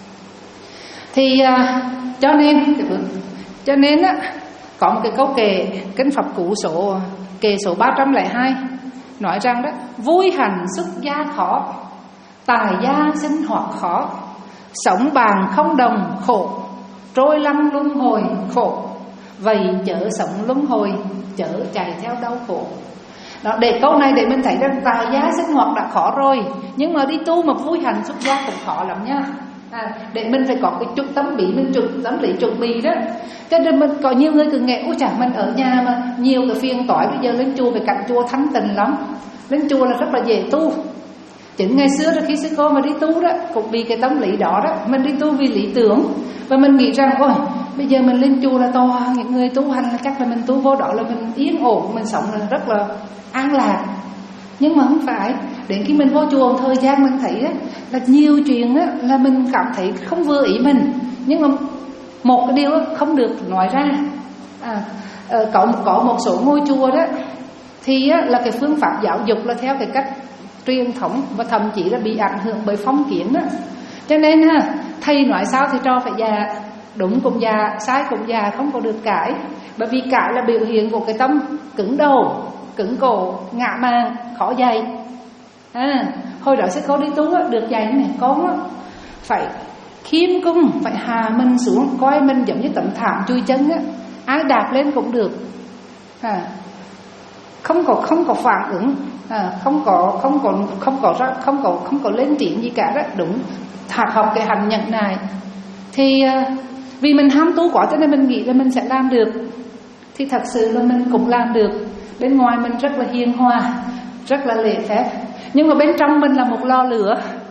Thì à, cho nên cho nên á, có một cái câu kệ kinh Pháp Cú số kệ số ba trăm lẻ hai nói rằng đó: vui hành xuất gia khó, tài gia sinh hoạt khó, sống bàn không đồng khổ, trôi lăn luân hồi khổ, vậy chớ sống luân hồi, chớ chạy theo đau khổ. Đó, để câu này để mình thấy rằng tài gia sinh hoạt đã khó rồi, nhưng mà đi tu mà vui hành xuất gia cũng khó lắm nha. À, để mình phải có cái chút tâm lý, mình chuẩn tâm lý chuẩn bị đó. Cho nên mình có nhiều người cứ nghe: ôi chà, mình ở nhà mà nhiều cái phiền toái, bây giờ lên chùa phải cạnh chùa thanh tịnh lắm, lên chùa là rất là dễ tu. Chính ngày xưa đó, khi sư cô mà đi tu đó cũng vì cái tâm lý đó đó, mình đi tu vì lý tưởng, và mình nghĩ rằng ôi bây giờ mình lên chùa là to những người tu hành là chắc là mình tu vô đó là mình yên ổn, mình sống là rất là an lạc. Nhưng mà không phải, đến khi mình vô chùa một thời gian mình thấy đó, là nhiều chuyện đó, là mình cảm thấy không vừa ý mình. Nhưng mà một cái điều đó không được nói ra. à, có, có một số ngôi chùa đó thì á, là cái phương pháp giáo dục là theo cái cách truyền thống, và thậm chí là bị ảnh hưởng bởi phong kiến đó. Cho nên ha, thầy nói sao thì trò phải già, đúng cũng già, sai cũng già, không có được cãi. Bởi vì cãi là biểu hiện của cái tâm cứng đầu, cứng cổ, ngạ màng, khó dạy. à, Hồi đó sư cô đi tu á, được dạy này, con á, phải khiêm cung, phải hạ mình xuống, coi mình giống như tấm thảm chui chân á, ai đạp lên cũng được. à, không có không có phản ứng, à, không có không có không có không có không có lên tiếng gì cả đó, đúng. Học học cái hành nhẫn này thì uh, vì mình ham tu quá cho nên mình nghĩ là mình sẽ làm được, thì thật sự là mình cũng làm được. Bên ngoài mình rất là hiền hòa, rất là lễ phép, nhưng mà bên trong mình là một lò lửa.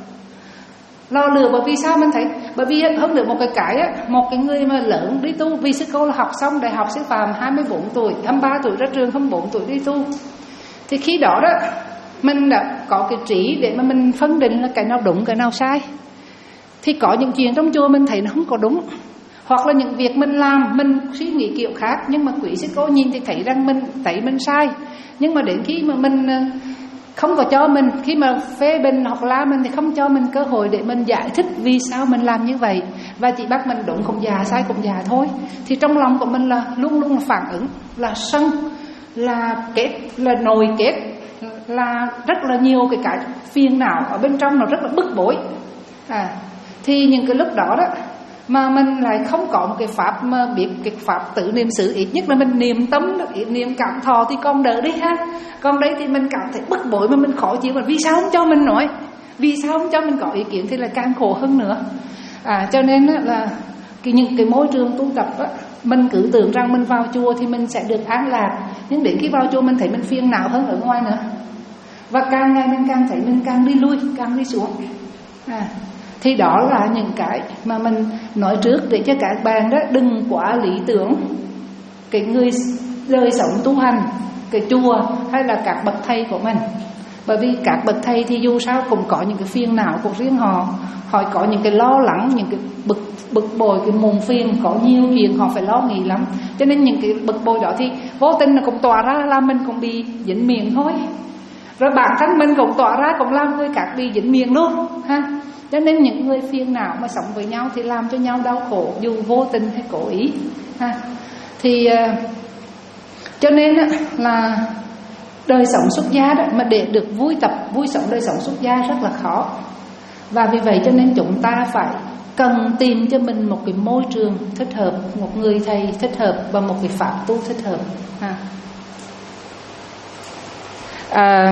Lo lừa bởi vì sao mình thấy, bởi vì hơn được một cái cái á, một cái người mà lớn đi tu, vì sư cô là học xong đại học sư phạm hai mươi bốn tuổi, hai mươi ba tuổi ra trường, hai mươi bốn tuổi đi tu, thì khi đó đó mình đã có cái trí để mà mình phân định là cái nào đúng cái nào sai. Thì có những chuyện trong chùa mình thấy nó không có đúng, hoặc là những việc mình làm mình suy nghĩ kiểu khác, nhưng mà quý sư cô nhìn thì thấy rằng mình thấy mình sai. Nhưng mà đến khi mà mình không có cho mình, khi mà phê bình hoặc la mình thì không cho mình cơ hội để mình giải thích vì sao mình làm như vậy, và chỉ bắt mình đúng cũng già, sai cũng già thôi. Thì trong lòng của mình là luôn luôn là phản ứng, là sân, là kết, là nồi kết, là rất là nhiều cái cái phiền não ở bên trong, nó rất là bức bối. à, Thì những cái lúc đó đó mà mình lại không có một cái pháp mà biết cái pháp tự niệm xứ, ít nhất là mình niệm tâm, niệm cảm thọ thì con đỡ đi ha. Còn đấy thì mình cảm thấy bức bối mà mình khó chịu, mà vì sao không cho mình nói, vì sao không cho mình có ý kiến thì là càng khổ hơn nữa. à, Cho nên là cái, những cái môi trường tu tập á, mình cứ tưởng rằng mình vào chùa thì mình sẽ được an lạc, nhưng đến khi vào chùa mình thấy mình phiền não hơn ở ngoài nữa. Và càng ngày mình càng thấy mình càng đi lui, càng đi xuống. à, Thì đó là những cái mà mình nói trước để cho các bạn đó đừng quá lý tưởng cái người đời sống tu hành, cái chùa hay là các bậc thầy của mình. Bởi vì các bậc thầy thì dù sao cũng có những cái phiền não của riêng họ, họ có những cái lo lắng, những cái bực bực bội, cái muộn phiền, có nhiều chuyện họ phải lo nghĩ lắm. Cho nên những cái bực bội đó thì vô tình là cũng tỏa ra làm mình cũng bị dính miệng thôi. Rồi bản thân mình cũng tỏa ra cũng làm người khác bị dính miệng luôn ha. Cho nên những người phiền não mà sống với nhau thì làm cho nhau đau khổ, dù vô tình hay cố ý ha. Thì cho nên là đời sống xuất gia đó, mà để được vui tập vui sống đời sống xuất gia rất là khó. Và vì vậy cho nên chúng ta phải cần tìm cho mình một cái môi trường thích hợp, một người thầy thích hợp và một cái pháp tu thích hợp ha. À,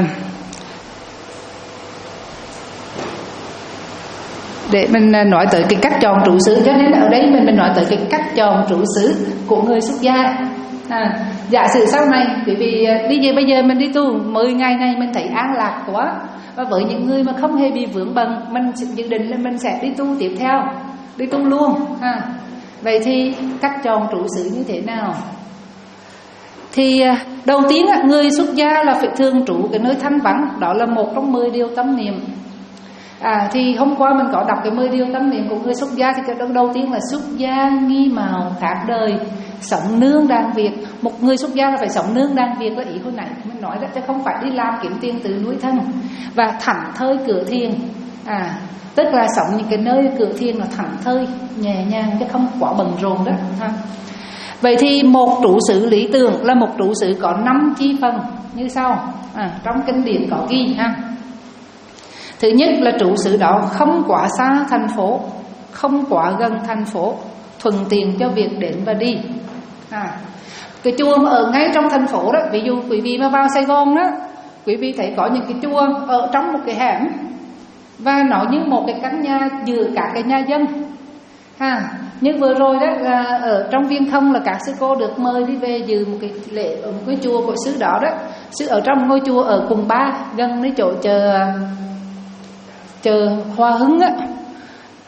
để mình nói tới cái cách chọn trụ xứ, cho nên ở đây mình mình nói tới cái cách chọn trụ xứ của người xuất gia. À, giả sử sau này bởi vì đi về bây giờ mình đi tu mười ngày này mình thấy an lạc quá, và với những người mà không hề bị vướng bận, mình dự định là mình sẽ đi tu tiếp theo, đi tu luôn ha. Vậy thì cách chọn trụ xứ như thế nào? Thì đầu tiên người xuất gia là phải thường trú cái nơi thanh vắng, đó là một trong mười điều tâm niệm. À, thì hôm qua mình có đọc cái mười điều tâm niệm của người xuất gia, thì cái đầu tiên là xuất gia nghi màu khác đời, sống nương đàn việc. Một người xuất gia là phải sống nương đàn việc, là ý hồi nãy mình nói đó, chứ không phải đi làm kiếm tiền tự nuôi thân. Và thảnh thơi cửa thiền, à, tức là sống những cái nơi cửa thiền là thảnh thơi, nhẹ nhàng chứ không quá bận rộn đó ha. Vậy thì một trụ xứ lý tưởng là một trụ xứ có năm chi phần như sau, à, trong kinh điển có ghi ha. Thứ nhất là trụ xứ đó không quá xa thành phố, không quá gần thành phố, thuận tiện cho việc đến và đi. À, cái chùa mà ở ngay trong thành phố đó, ví dụ quý vị mà vào Sài Gòn đó, quý vị thấy có những cái chùa ở trong một cái hẻm, và nó như một cái căn nhà giữa cả cái nhà dân. Ha, như vừa rồi đó là ở trong Viên Thông là các sư cô được mời đi về dự một cái lễ ở một cái chùa của xứ đó đó. Sư ở trong ngôi chùa ở Cùng Ba, gần đến chỗ chờ chờ Hoa Hưng á.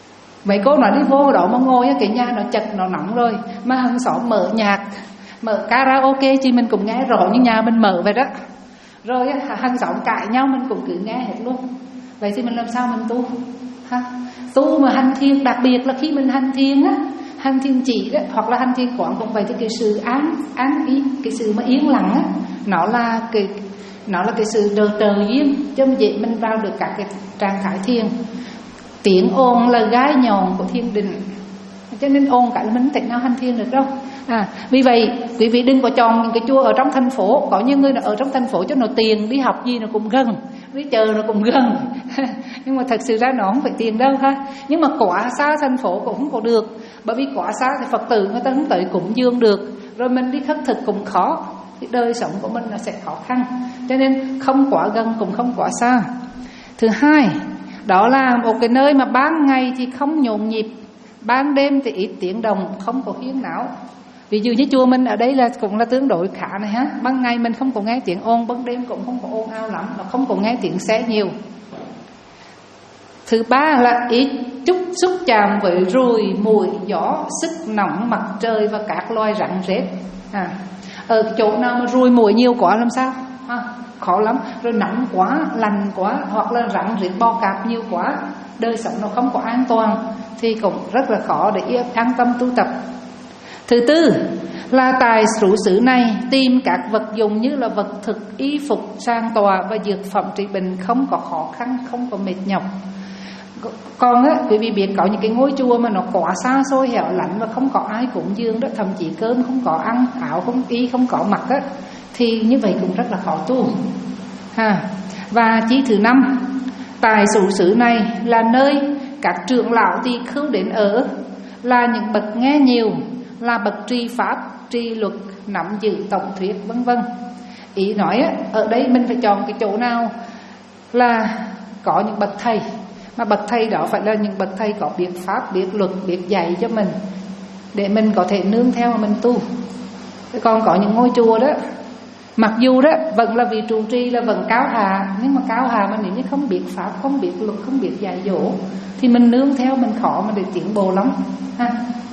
Mấy cô nói đi vô đó mà ngồi cái nhà nó chật nó nóng rồi, mà hàng xóm mở nhạc, mở karaoke chỉ mình cũng nghe rõ như nhà mình mở vậy đó. Rồi hàng xóm cãi nhau mình cũng cứ nghe hết luôn. Vậy thì mình làm sao mình tu ha? Tu mà hành thiền, đặc biệt là khi mình hành thiền á, hành thiền chỉ đó, hoặc là hành thiền quán cũng vậy, thì cái sự án án ý, cái sự mà yên lặng á, nó là cái nó là cái sự đời trời duyên, cho nên dễ mình vào được các cái trạng thái thiền. Tiếng ồn là gai nhọn của thiền định, cho nên ồn cả là mình thể nào hành thiền được đâu. À, vì vậy quý vị đừng có chọn những cái chùa ở trong thành phố. Có những người ở trong thành phố cho nó tiền, đi học gì nó cũng gần, đi chờ nó cũng gần nhưng mà thật sự ra nó không phải tiền đâu ha. Nhưng mà quá xa thành phố cũng không có được, bởi vì quá xa thì Phật tử người ta không tới cúng dường được, rồi mình đi khất thực cũng khó, cái đời sống của mình nó sẽ khó khăn. Cho nên không quá gần cũng không quá xa. Thứ hai, đó là một cái nơi mà ban ngày thì không nhộn nhịp, ban đêm thì ít tiếng động, không có huyên náo. Ví dụ như chùa mình ở đây là cũng là tương đối khá này ha. Ban ngày mình không có nghe tiếng ồn, ban đêm cũng không có ồn ào lắm, và không có nghe tiếng xe nhiều. Thứ ba là ít chút xúc chạm với ruồi, mùi, gió, sức nóng, mặt trời và các loài rắn rết. À, ở chỗ nào mà ruồi mùi nhiều quá làm sao? À, khó lắm. Rồi nóng quá, lạnh quá, hoặc là rắn rết bò cạp nhiều quá, đời sống nó không có an toàn, thì cũng rất là khó để an tâm tu tập. Thứ tư là tại trụ xứ này tìm các vật dụng như là vật thực, y phục, sang tòa và dược phẩm trị bệnh không có khó khăn, không có mệt nhọc. Còn á, quý vị biết có những cái ngôi chùa mà nó quá xa xôi hẻo lánh và không có ai cúng dường đó, thậm chí cơm không có ăn, áo không y không có mặc á, thì như vậy cũng rất là khó tu ha. Và chí thứ năm, tại trụ xứ này là nơi các trưởng lão tỳ khưu đến ở, là những bậc nghe nhiều, là bậc tri pháp, tri luật, nắm giữ tổng thuyết, vân vân. Ý nói á, ở đây mình phải chọn cái chỗ nào là có những bậc thầy, mà bậc thầy đó phải là những bậc thầy có biết pháp, biết luật, biết dạy cho mình, để mình có thể nương theo mà mình tu. Còn có những ngôi chùa đó, mặc dù đó vẫn là vị trụ trì là vẫn cao hà, nhưng mà cao hà mà nếu như không biết pháp, không biết luật, không biết dạy dỗ, thì mình nương theo mình khó mà để tiến bộ lắm ha.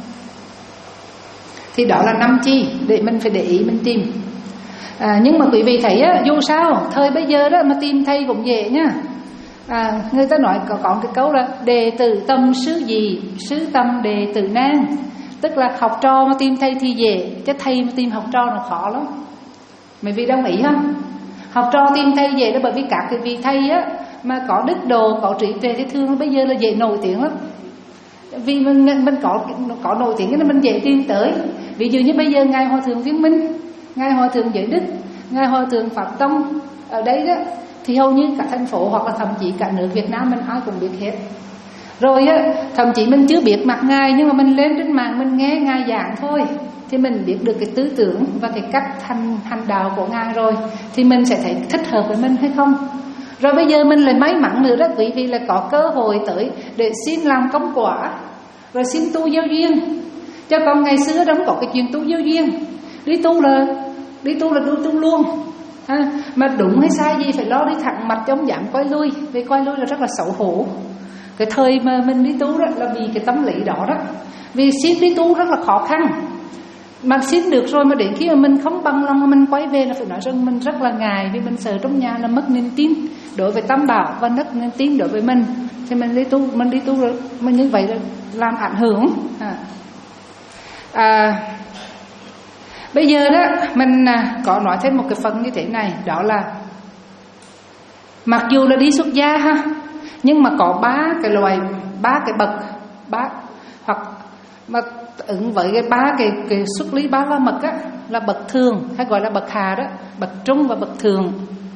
Thì đó là năm chi để mình phải để ý mình tìm. À, nhưng mà quý vị thấy á, dù sao thời bây giờ đó mà tìm thầy cũng dễ nha. À, người ta nói có, có cái câu là đệ tử tâm sứ gì, sứ tâm đệ tử nan. Tức là học trò mà tìm thầy thì dễ, chứ thầy mà tìm học trò nó khó lắm. Mấy vị đồng ý không? Học trò tìm thầy dễ là bởi vì các cái vị thầy á mà có đức độ, có trí tuệ thì thường bây giờ là dễ nổi tiếng lắm. Vì mình, mình có có nổi tiếng nên mình dễ tìm tới. Ví dụ như bây giờ ngài Hòa thượng Viên Minh, ngài Hòa thượng Giới Đức, ngài Hòa thượng Pháp Tông ở đây đó, thì hầu như cả thành phố hoặc là thậm chí cả nước Việt Nam mình ai cũng biết hết. Rồi á, thậm chí mình chưa biết mặt ngài, nhưng mà mình lên trên mạng mình nghe ngài giảng thôi, thì mình biết được cái tư tưởng và cái cách hành hành đạo của ngài rồi, thì mình sẽ thấy thích hợp với mình hay không. Rồi bây giờ mình lại may mắn nữa đó quý vị, là có cơ hội tới để xin làm công quả, rồi xin tu giao duyên. Cho con ngày xưa đó có cái chuyện tu giao duyên, đi tu là đi tu là đi tu luôn ha. Mà đúng hay sai gì phải lo đi thẳng mặt, chống giảm quay lui, vì quay lui là rất là xấu hổ. Cái thời mà mình đi tu đó là vì cái tâm lý đó đó, vì xin đi tu rất là khó khăn. Mà xin được rồi mà đến khi mà mình không bằng lòng mà mình quay về là phải nói rằng mình rất là ngại, vì mình sợ trong nhà là mất niềm tin đối với Tam Bảo và mất niềm tin đối với mình, thì mình đi tu mình đi tu rồi mà như vậy là làm ảnh hưởng. À, à bây giờ đó mình có nói thêm một cái phần như thế này, đó là mặc dù là đi xuất gia ha, nhưng mà có ba cái loài, ba cái bậc, ba hoặc mà ứng với cái ba cái, cái xuất lý ba la mật á, là bậc thường hay gọi là bậc hà đó, bậc trung và bậc thường.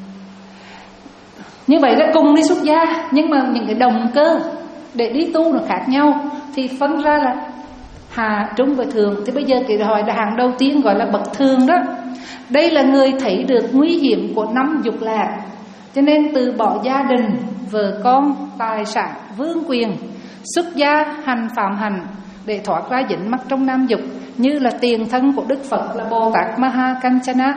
Như vậy là cùng đi xuất gia, nhưng mà những cái động cơ để đi tu nó khác nhau, thì phân ra là hà, trung và thường. Thì bây giờ cái hỏi hàng đầu tiên gọi là bậc thường đó, đây là người thấy được nguy hiểm của năm dục lạc, cho nên từ bỏ gia đình, vợ con, tài sản, vương quyền, xuất gia hành phạm hành để thoát ra dính mắc trong nam dục, như là tiền thân của Đức Phật là Bồ Tát Mahakanchana,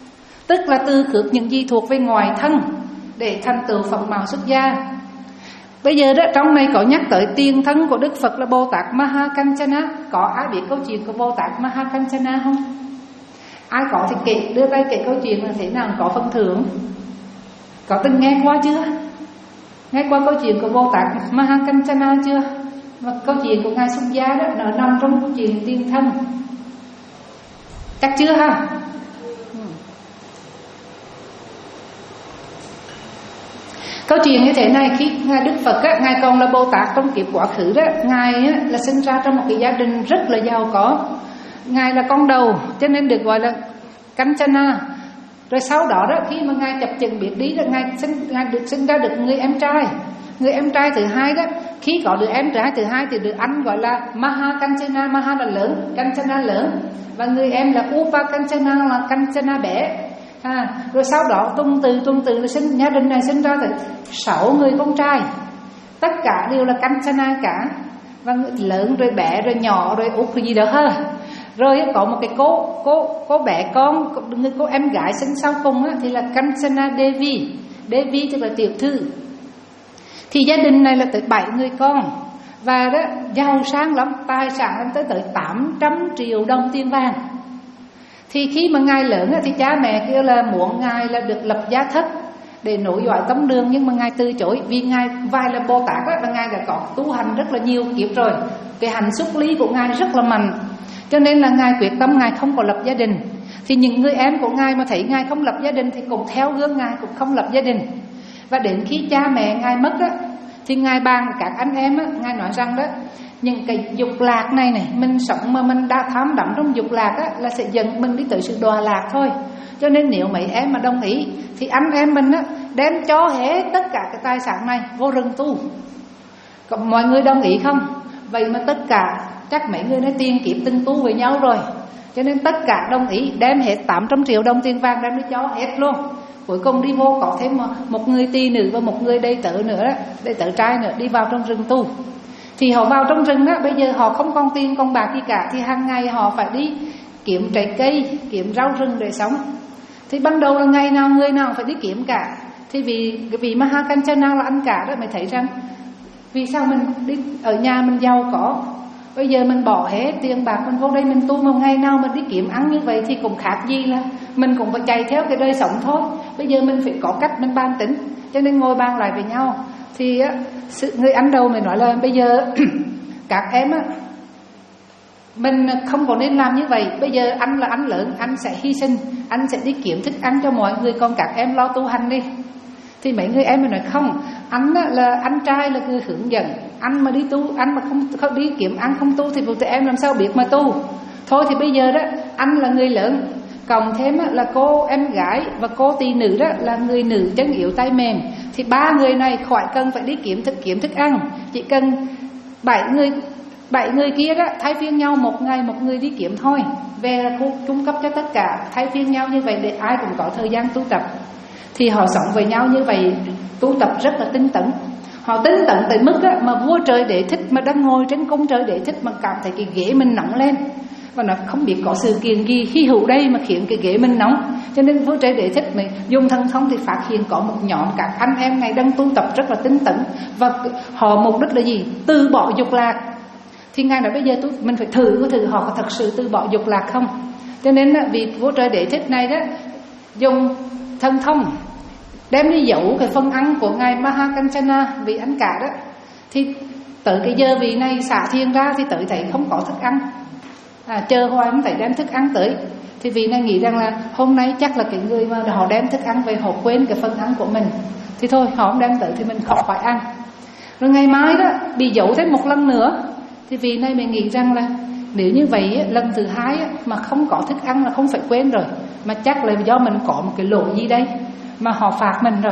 tức là từ khước những gì thuộc về ngoài thân để thành tựu Phật màu xuất gia. Bây giờ đó trong này có nhắc tới tiền thân của Đức Phật là Bồ Tát Mahakanchana. Có ai biết câu chuyện của Bồ Tát Mahakanchana không? Ai có thì kể, đưa tay kể câu chuyện là thế nào, có phần thưởng. Có từng nghe qua chưa? Nghe qua câu chuyện của Bồ Tát Mahakanchana chưa? Và câu chuyện của Ngài Xuất Gia đó nó nằm trong câu chuyện tiền thân. Chắc chưa ha? Câu chuyện như thế này, khi Ngài Đức Phật á, Ngài còn là Bồ Tát trong kiếp quá khứ đó, Ngài á, là sinh ra trong một cái gia đình rất là giàu có. Ngài là con đầu cho nên được gọi là Kanchana. Rồi sau đó đó, khi mà Ngài chập chững biết đi, là Ngài sinh, Ngài được sinh ra được người em trai. Người em trai thứ hai đó, khi có được em trai thứ hai thì được anh gọi là Mahakanchana. Maha là lớn, Kanchana lớn, và người em là Upakanchana là Kanchana bé. À, rồi sau đó tuần từ tuần từ là sinh gia đình này sinh ra từ sáu người con trai, tất cả đều là Kanchana cả, và lớn rồi bé rồi nhỏ rồi út rồi gì đó ha. Rồi có một cái cô cô cô bé con người cô em gái sinh sau cùng á, thì là Kanchana Devi. Devi tức là tiểu thư. Thì gia đình này là tới bảy người con, và đó giàu sang lắm, tài sản lên tới tới tám trăm triệu đồng tiền vàng. Thì khi mà Ngài lớn thì cha mẹ kêu là muốn Ngài là được lập gia thất để nối dõi tông đường, nhưng mà Ngài từ chối, vì Ngài vai là Bồ Tát đó, và Ngài đã có tu hành rất là nhiều kiếp rồi, cái hành xuất ly của Ngài rất là mạnh, cho nên là Ngài quyết tâm Ngài không có lập gia đình. Thì những người em của Ngài mà thấy Ngài không lập gia đình thì cùng theo gương Ngài, cũng không lập gia đình. Và đến khi cha mẹ Ngài mất đó, thì Ngài bàn với các anh em đó, Ngài nói rằng đó, những cái dục lạc này này, mình sống mà mình đã tham đắm trong dục lạc á, là sẽ dẫn mình đi tới sự đọa lạc thôi. Cho nên nếu mấy em mà đồng ý thì anh em mình á, đem cho hết tất cả cái tài sản này vô rừng tu. Còn mọi người đồng ý không? Vậy mà tất cả chắc mấy người nói tiền kiếp từng tu với nhau rồi, cho nên tất cả đồng ý đem hết tám trăm triệu đồng tiền vàng đem đi cho hết luôn. Cuối cùng đi vô có thêm một người tỳ nữ và một người đầy tớ nữa đó, đầy tớ trai nữa, đi vào trong rừng tu. Thì họ vào trong rừng đó, bây giờ họ không còn tiền còn bạc gì cả, thì hàng ngày họ phải đi kiếm trái cây, kiếm rau rừng để sống. Thì ban đầu là ngày nào người nào phải đi kiếm cả. Thì vì vì Mahakanchana là anh cả đó, mới thấy rằng vì sao mình đi ở nhà mình giàu có, bây giờ mình bỏ hết tiền bạc mình vô đây mình tu, một ngày nào mình đi kiếm ăn như vậy thì cũng khác gì là mình cũng phải chạy theo cái đời sống thôi. Bây giờ mình phải có cách mình bàn tính, cho nên ngồi bàn lại với nhau. Thì sự người anh đầu mới nói là bây giờ các em á, mình không có nên làm như vậy. Bây giờ anh là anh lớn, anh sẽ hy sinh, anh sẽ đi kiếm thức ăn cho mọi người, còn các em lo tu hành đi. Thì mấy người em mới nói không, anh là anh trai là người hướng dẫn, anh mà đi tu, anh mà không, không đi kiếm ăn không tu thì tụi em làm sao biết mà tu. Thôi thì bây giờ đó anh là người lớn, cộng thêm là cô em gái và cô tỳ nữ đó là người nữ chân yếu tay mềm, thì ba người này khỏi cần phải đi kiếm thức kiếm thức ăn, chỉ cần bảy người bảy người kia đó thay phiên nhau, một ngày một người đi kiếm thôi, về là cô cung cấp cho tất cả, thay phiên nhau như vậy để ai cũng có thời gian tu tập. Thì họ sống với nhau như vậy, tu tập rất là tinh tấn. Họ tinh tấn tới mức đó, mà vua trời Đế Thích mà đang ngồi trên cung trời Đế Thích mà cảm thấy cái ghế mình nóng lên, và nó không biết có sự kiện gì hy hữu đây mà khiến cái ghế mình nóng. Cho nên vua trời Đế Thích mới dùng thần thông thì phát hiện có một nhóm các anh em này đang tu tập rất là tinh tấn, và họ mục đích là gì? Từ bỏ dục lạc. Thì Ngài nói bây giờ tôi, mình phải thử có thử họ có thật sự từ bỏ dục lạc không. Cho nên vì vua trời Đế Thích này đó dùng thần thông đem đi giấu cái phần ăn của ngài Mahakanchana, vị anh cả đó. Thì tới cái giờ vị này xả thiên ra thì tới thấy không có thức ăn, à, chờ hoài không thấy đem thức ăn tới. Thì vị này nghĩ rằng là hôm nay chắc là cái người mà họ đem thức ăn về họ quên cái phần ăn của mình, thì thôi họ không đem tới thì mình không phải ăn. Rồi ngày mai đó bị giấu thêm một lần nữa, thì vị này mình nghĩ rằng là nếu như vậy lần thứ hai mà không có thức ăn là không phải quên rồi, mà chắc là do mình có một cái lỗi gì đây mà họ phạt mình rồi.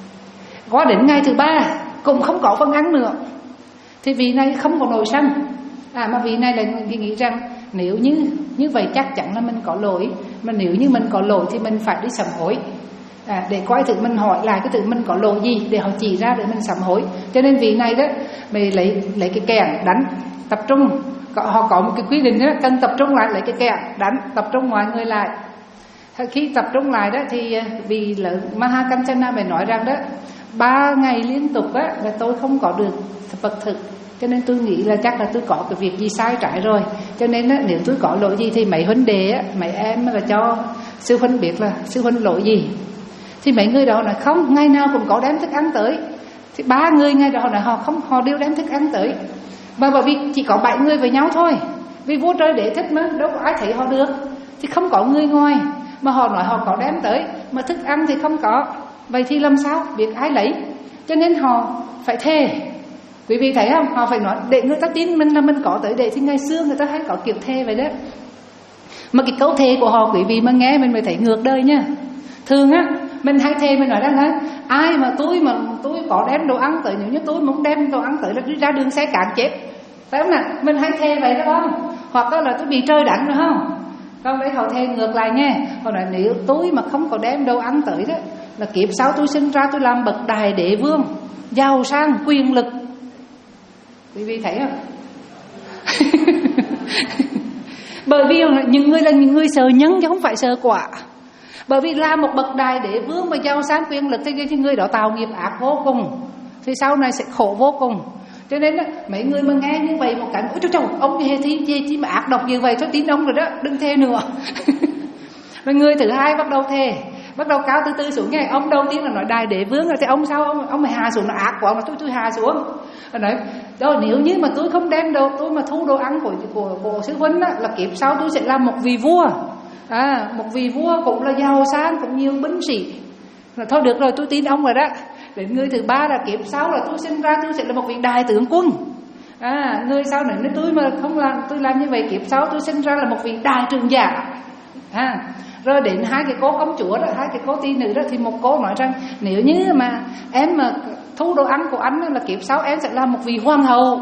Qua đến ngày thứ ba cũng không có phần ăn nữa, thì vị này không có nổi sân, à mà vị này lại nghĩ rằng nếu như như vậy chắc chắn là mình có lỗi, mà nếu như mình có lỗi thì mình phải đi sám hối, à, để coi thử mình hỏi lại cái tự mình có lỗi gì để họ chỉ ra để mình sám hối. Cho nên vị này đó mày lấy lấy cái kèn đánh, tập trung. Họ có một cái quy định đó, cần tập trung lại, lấy cái kèn đánh, tập trung mọi người lại. Khi tập trung lại đó thì vì là Mahakanchana mới nói rằng đó, ba ngày liên tục á là tôi không có được vật thực, cho nên tôi nghĩ là chắc là tôi có cái việc gì sai trái rồi. Cho nên á, nếu tôi có lỗi gì thì mấy huynh đệ á, mấy em là cho sư huynh biết là sư huynh lỗi gì. Thì mấy người đó nói không, ngày nào cũng có đem thức ăn tới. Thì ba người ngày đó là họ không, họ đều đem thức ăn tới. Và bởi vì chỉ có bảy người với nhau thôi, vì vua trời đế thích mà đâu có ai thấy họ được, thì không có người ngoài. Mà họ nói họ có đem tới, mà thức ăn thì không có, vậy thì làm sao biết ai lấy? Cho nên họ phải thề. Quý vị thấy không? Họ phải nói để người ta tin mình là mình có tới để. Thì ngày xưa người ta hay có kiểu thề vậy đó. Mà cái câu thề của họ quý vị mà nghe mình mới thấy ngược đời nha. Thường á mình hay thề mình nói rằng á, ai mà tôi mà tôi có đem đồ ăn tới, nếu như tôi muốn đem đồ ăn tới là đi ra đường xe cán chết, phải không nào? Mình hay thề vậy đó không? Hoặc là tôi bị trời đánh rồi không? Còn đấy họ thề ngược lại nha. Họ nói nếu tôi mà không có đem đồ ăn tới đó là kiếp sau tôi sinh ra tôi làm bậc đại đế vương, giàu sang quyền lực. Quý vị thấy không? Bởi vì những người là những người sợ nhân chứ không phải sợ quả. Bởi vì là một bậc đại đế vương mà giàu sang quyền lực thì người đó tạo nghiệp ác vô cùng, thì sau này sẽ khổ vô cùng. Cho nên đó, mấy người mà nghe như vậy một cảnh, ôi trời trời, ông hề thi gì chi mà ác độc như vậy, thôi tin ông rồi đó, đừng thề nữa. Rồi người thứ hai bắt đầu thề, bắt đầu cao từ từ xuống nghe. Ông đầu tiên là nói đại đế vương rồi, thì ông sau ông, ông mày hạ xuống là ác quá mà tôi tôi hạ xuống. Rồi nói đó, nếu như mà tôi không đem đồ, tôi mà thu đồ ăn của của, của sư huynh á, là kiếp sau tôi sẽ làm một vị vua. À, một vị vua cũng là giàu sang, cũng nhiều binh sĩ. Rồi thôi được rồi, tôi tin ông rồi đó. Đến người thứ ba là kiếp sau là tôi sinh ra tôi sẽ là một vị đại tướng quân. À, người sau này nếu tôi mà không làm, tôi làm như vậy kiếp sau tôi sinh ra là một vị đại trưởng giả. À, rồi đến hai cái cô công chúa đó, hai cái cô tiên nữ đó, thì một cô nói rằng nếu như mà em mà thu đồ ăn của anh là kiếp sau em sẽ là một vị hoàng hậu.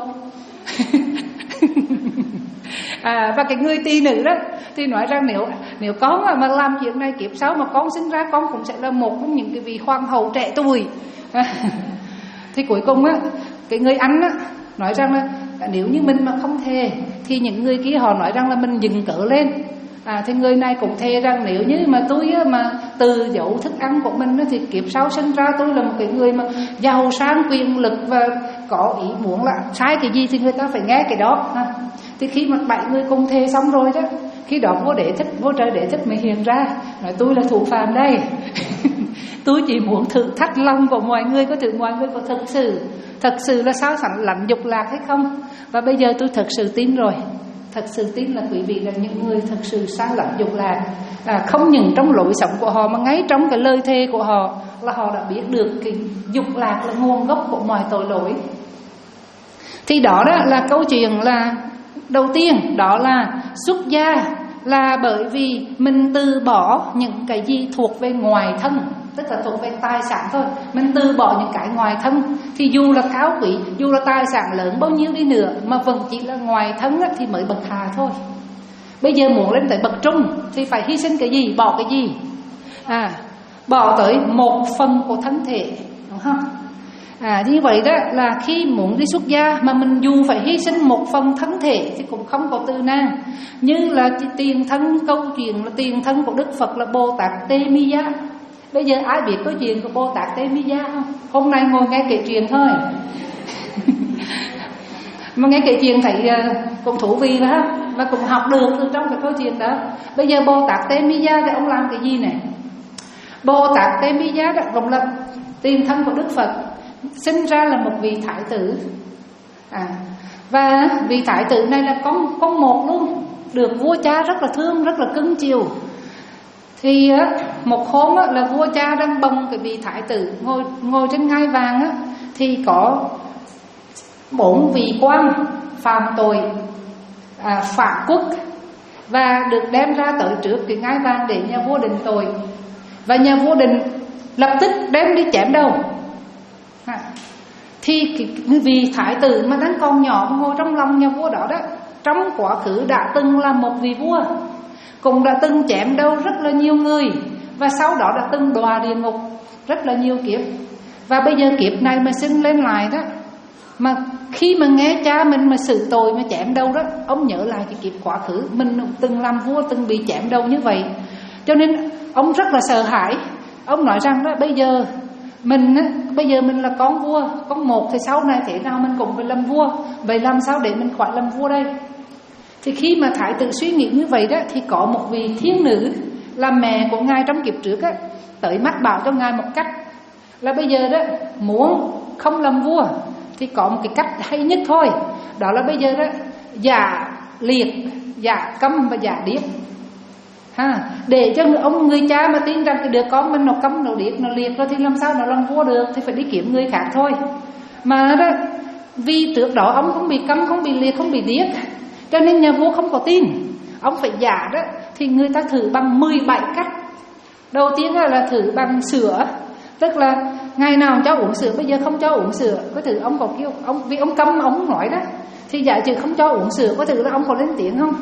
À, và cái người tiên nữ đó thì nói rằng nếu nếu con mà làm chuyện này kiếp sau mà con sinh ra con cũng sẽ là một trong những cái vị hoàng hậu trẻ tuổi. À, thì cuối cùng á, cái người anh á nói rằng là nếu như mình mà không thề thì những người kia họ nói rằng là mình dựng cớ lên. À, thì người này cũng thề rằng nếu như mà tôi á, mà từ dấu thức ăn của mình á, thì kiếp sau sinh ra tôi là một cái người mà giàu sang quyền lực và có ý muốn là sai cái gì thì người ta phải nghe cái đó. À, thì khi mà bảy người cùng thề xong rồi đó, khi đó vua đế thích, vua trời đế thích mới hiện ra nói tôi là thủ phạm đây. Tôi chỉ muốn thử thách lòng của mọi người, có thử mọi người có thật sự thật sự là sao sẵn lạnh dục lạc hay không. Và bây giờ tôi thật sự tin rồi, thật sự tin là quý vị là những người thật sự sáng lạnh dục lạc. À, không những trong lối sống của họ mà ngay trong cái lời thề của họ là họ đã biết được cái dục lạc là nguồn gốc của mọi tội lỗi. Thì đó đó là câu chuyện là đầu tiên, đó là xuất gia là bởi vì mình từ bỏ những cái gì thuộc về ngoài thân, tức là thuộc về tài sản thôi. Mình từ bỏ những cái ngoài thân, thì dù là cao quý, dù là tài sản lớn bao nhiêu đi nữa mà vẫn chỉ là ngoài thân á, thì mới bậc hạ thôi. Bây giờ muốn lên tới bậc trung thì phải hy sinh cái gì, bỏ cái gì? À, bỏ tới một phần của thân thể, đúng không? À, như vậy đó là khi muốn đi xuất gia mà mình dù phải hy sinh một phần thân thể thì cũng không có từ nan. Như là tiền thân, câu chuyện là tiền thân của Đức Phật là Bồ Tát Tê Mi Gia. Bây giờ ai biết câu chuyện của Bồ Tát Tê Mi Gia không? Hôm nay ngồi nghe kể chuyện thôi. Mà nghe kể chuyện thấy cũng thú vị đó, và cũng học được từ trong cái câu chuyện đó. Bây giờ Bồ Tát Tê Mi Gia thì ông làm cái gì này? Bồ Tát Tê Mi Gia đó cũng là tiền thân của Đức Phật, sinh ra là một vị thái tử. À, và vị thái tử này là con con một luôn, được vua cha rất là thương, rất là cưng chiều. Thì một hôm là vua cha đang bồng cái vị thái tử ngồi ngồi trên ngai vàng á, thì có bốn vị quan phạm tội à, phản quốc và được đem ra tới trước cái ngai vàng để nhà vua định tội. Và nhà vua định lập tức đem đi chém đầu. À, thì cái vị thái tử mà đang còn nhỏ mà ngồi trong lòng nhà vua đó đó, trong quá khứ đã từng là một vị vua, cũng đã từng chém đầu rất là nhiều người, và sau đó đã từng đọa địa ngục rất là nhiều kiếp. Và bây giờ kiếp này mà sinh lên lại đó, mà khi mà nghe cha mình mà xử tội mà chém đầu đó, ông nhớ lại cái kiếp quá khứ mình từng làm vua, từng bị chém đầu như vậy. Cho nên ông rất là sợ hãi. Ông nói rằng đó, bây giờ Mình á, bây giờ mình là con vua, con một thì sau này thế nào mình cũng phải làm vua. Vậy làm sao để mình khỏi làm vua đây? Thì khi mà Thái tử suy nghĩ như vậy đó, thì có một vị thiên nữ là mẹ của ngài trong kiếp trước á, tới mách bảo cho ngài một cách là bây giờ đó muốn không làm vua thì có một cái cách hay nhất thôi, đó là bây giờ đó giả liệt, giả câm và giả điếc ha, để cho ông người cha mà tin rằng cái đứa con mình nó câm nó điếc nó liệt rồi thì làm sao nó làm vua được, thì phải đi kiếm người khác thôi. Mà đó vì trước đó ông không bị câm, không bị liệt, không bị điếc, cho nên nhà vua không có tin. Ông phải giả đó, thì người ta thử bằng mười bảy cách. Đầu tiên là thử bằng sữa, tức là ngày nào cho uống sữa, bây giờ không cho uống sữa. Có thử ông có kêu ông vì ông câm ông nói đó, thì giả chữ không cho uống sữa, có thử là ông có lên tiếng không?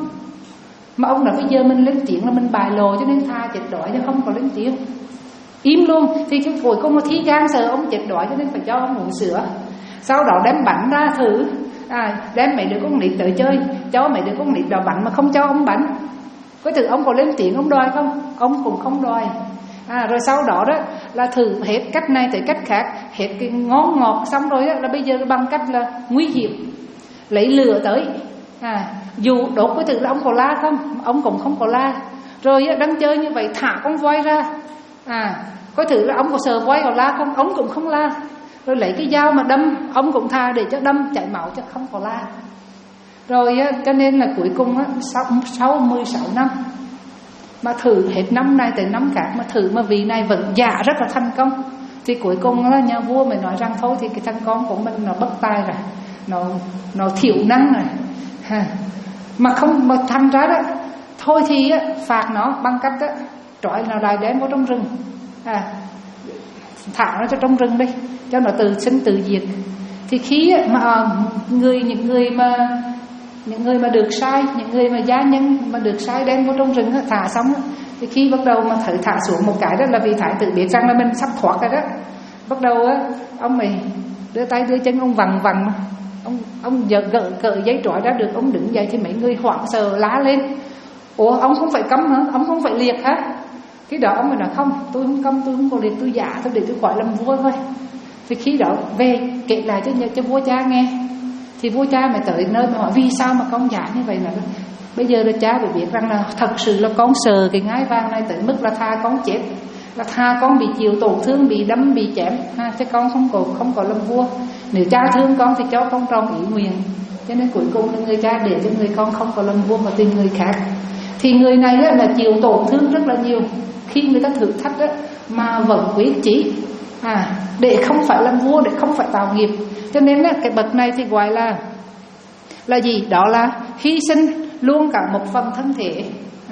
Mà ông nói bây giờ mình lên tiếng là mình bài lộ, cho nên tha chết đói chứ không có lên tiếng, im luôn. Thì cái cuối cùng mà thi gan sợ ông chết đói cho nên phải cho ông uống sữa. Sau đó đem bánh ra thử, à, đem mấy đứa con nít tới chơi, cho mấy đứa con nít đòi bánh mà không cho ông bánh. Có thử ông có lên tiếng ông đòi không? Ông cũng không đòi. À, rồi sau đó đó là thử hết cách này tới cách khác, hết cái ngon ngọt xong rồi đó, là bây giờ bằng cách là nguy hiểm, lấy lửa tới, à, dù đốt cái thử là ông có la không? Ông cũng không có la. Rồi đang chơi như vậy thả con voi ra, à, có thử là ông có sợ voi có la không? Ông cũng không la. Rồi lấy cái dao mà đâm, ông cũng tha để cho đâm chảy máu chứ không có la. Rồi cho nên là cuối cùng á, sau, sau mười sáu năm mà thử hết năm này tới năm khác mà thử mà vị này vẫn giả rất là thành công, thì cuối cùng là nhà vua mới nói rằng thôi thì cái thằng con của mình nó bất tài rồi, nó nó thiểu năng rồi ha. Mà không mà thành ra đó thôi thì á, phạt nó bằng cách đó trói nó lại đem vào trong rừng, à, thả nó cho trong rừng đi cho nó tự sinh tự diệt. Thì khi mà người những người mà những người mà được sai, những người mà gia nhân mà được sai đem vô trong rừng thả xong, thì khi bắt đầu mà thử thả xuống một cái đó là vì thái tử biết rằng là mình sắp thoát rồi đó. Bắt đầu á, ông này đưa tay đưa chân ông vặn vặn, ông ông giờ gỡ cởi dây trói ra được, ông đứng dậy thì mấy người hoảng sợ lá lên. Ủa ông không phải câm hả? Ông không phải liệt hả? Cái đó ông mới nói không, tôi không câm, tôi không có liệt, tôi giả tôi để tôi khỏi làm vua thôi. Thì khi đó về kể lại cho cho vua cha nghe, thì vua cha mới tới nơi mà hỏi vì sao mà con giả như vậy. Là bây giờ là cha phải biết rằng là thật sự là con sợ cái ngai vàng này tới mức là tha con chết, là tha con bị chịu tổn thương, bị đâm, bị chém ha, chứ con không có không có làm vua. Nếu cha thương con thì cho con tròn ý nguyện, cho nên cuối cùng là người cha để cho người con không có làm vua mà tìm người khác. Thì người này là chịu tổn thương rất là nhiều khi người ta thử thách đó, mà vẫn quyết chí à, để không phải làm vua, để không phải tạo nghiệp. Cho nên là cái bậc này thì gọi là là gì? Đó là hy sinh luôn cả một phần thân thể.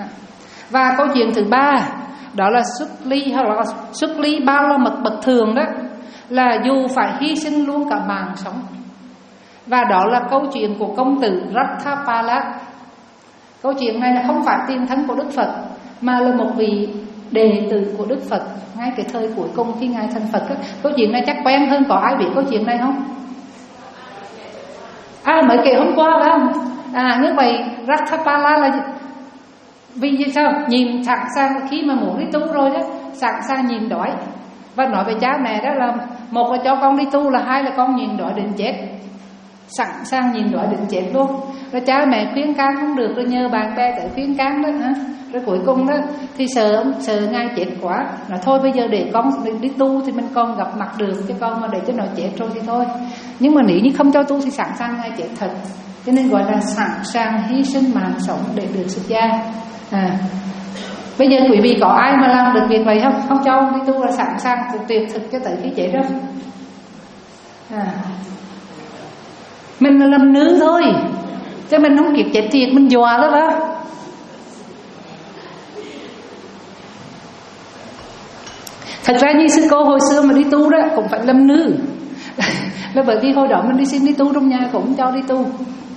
Và câu chuyện thứ ba đó là xuất ly, hoặc là xuất ly bao la mật bậc thường đó, là dù phải hy sinh luôn cả mạng sống. Và đó là câu chuyện của công tử Ratthapala. Câu chuyện này là không phải tiền thân của Đức Phật, mà là một vị đệ tử của Đức Phật ngay cái thời cuối cùng khi ngài thành Phật. Câu chuyện này chắc quen hơn, có ai biết câu chuyện này không? À, mới kể hôm qua phải không? À, như vậy Ratthapala là vì sao? Nhìn sẵn sàng khi mà muốn đi tu rồi đó, sẵn sàng nhìn đói và nói với cha mẹ đó là một là cho con đi tu, là hai là con nhìn đói đến chết, sẵn sàng nhìn đói đến chết luôn. Rồi cha mẹ khuyên can không được, rồi nhờ bạn bè tới khuyên can đó hả? Rồi cuối cùng đó thì sợ sợ ngài chết quá, nói thôi bây giờ để con đi, đi tu thì mình còn gặp mặt được, chứ con mà để cho nó chết rồi thì thôi. Nhưng mà nếu như không cho tu thì sẵn sàng ngài chết thật, cho nên gọi là sẵn sàng hy sinh mạng sống để được xuất gia. À, bây giờ quý vị có ai mà làm được việc vậy không? Không cho đi tu là sẵn sàng tuyệt thực cho tới khi chết đó. À, mình là làm nữ thôi, chứ mình không kịp chết thiệt, mình dọa đó đó. Thật ra như sư cô hồi xưa mà đi tu đó cũng phải làm nữ là bởi vì hồi đó mình đi xin đi tu trong nhà cũng cho đi tu.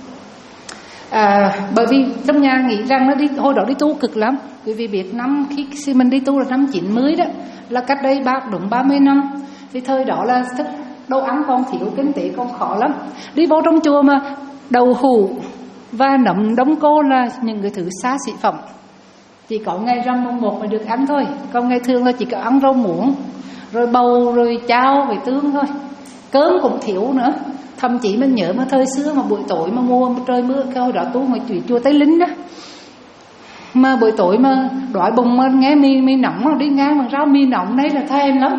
À, bởi vì trong nhà nghĩ rằng nó đi hồi đó đi tu cực lắm. Quý vị biết năm khi mình đi tu là năm chín mươi đó, là cách đây ba đúng ba mươi năm. Thì thời đó là thức đồ ăn còn thiếu, kinh tế còn khó lắm. Đi vô trong chùa mà đậu hũ và nấm đông cô là những cái thứ xa xỉ phẩm, chỉ có ngày rằm mùng một mới được ăn thôi. Còn ngày thường là chỉ có ăn rau muống, rồi bầu rồi chao rồi tương thôi, cơm cũng thiếu nữa. Thậm chí mình nhớ mà thời xưa mà buổi tối mà mua trời mưa, cái hồi đó tu ngoài chùa chùa Tây Linh đó, mà buổi tối mà đói bụng mà nghe mì mì nóng mà đi ngang bằng rau mì nóng đấy là thèm lắm.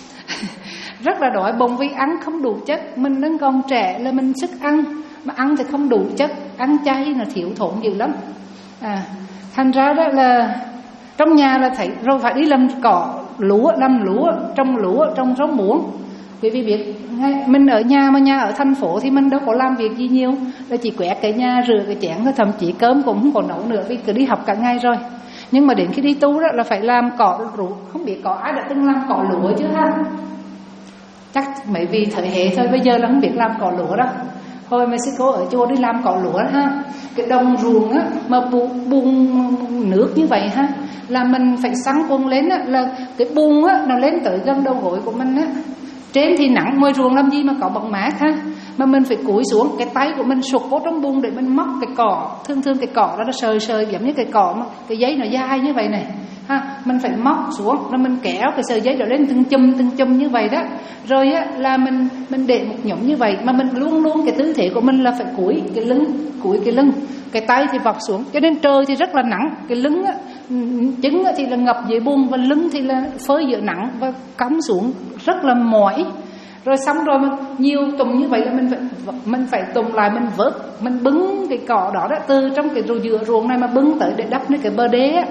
Rất là đói bụng vì ăn không đủ chất. Mình đang còn trẻ là mình sức ăn, mà ăn thì không đủ chất, ăn chay là thiếu thốn dữ lắm. À, thành ra đó là trong nhà là thấy rồi phải đi làm cỏ lúa, làm lúa, trồng lúa, trồng rau muống. Quý vị biết mình ở nhà mà nhà ở thành phố thì mình đâu có làm việc gì nhiều, là chỉ quét cái nhà, rửa cái chén thôi, thậm chí cơm cũng không còn nấu nữa vì cứ đi học cả ngày rồi. Nhưng mà đến khi đi tu đó là phải làm cỏ lúa. Không biết có ai đã từng làm cỏ lúa chưa ha? Chắc mấy vì thời hệ thôi, bây giờ là không biết làm cỏ lúa đó. Hồi mà sư cô ở chùa đi làm cỏ lúa ha, cái đồng ruộng á mà bùn nước như vậy ha, là mình phải xăng quân lên á, là cái bùn á nó lên tới gần đầu gối của mình á. Trên thì nặng, ngoài ruộng làm gì mà có bóng mát ha, mà mình phải cúi xuống, cái tay của mình sụt vô trong bùn để mình móc cái cỏ. Thường thường cái cỏ đó nó sời sời giống như cái cỏ mà cái giấy nó dài như vậy này ha, mình phải móc xuống rồi mình kéo cái sợi giấy đó lên từng chùm từng chùm như vậy đó. Rồi á là mình mình để một nhổm như vậy, mà mình luôn luôn cái tư thế của mình là phải cúi cái lưng, cúi cái lưng, cái tay thì vọt xuống, cho nên trời thì rất là nặng, cái lưng á, chân thì là ngập dưới bùn và lưng thì là phơi giữa nắng và cắm xuống rất là mỏi. Rồi xong rồi mình nhiều tùng như vậy là mình phải mình phải tùng lại, mình vớt, mình bứng cái cỏ đó đó từ trong cái dừa ruộng này mà bứng tới để đắp lên cái bờ đê á,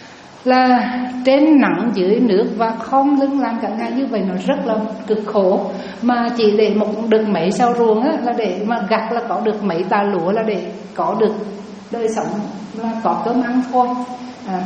là trên nặng dưới nước và không lưng làm cả ngày như vậy nó rất là cực khổ. Mà chỉ để một đợt mấy sau ruộng á, là để mà gặt là có được mấy tà lúa, là để có được đời sống, là có cơm ăn thôi. À,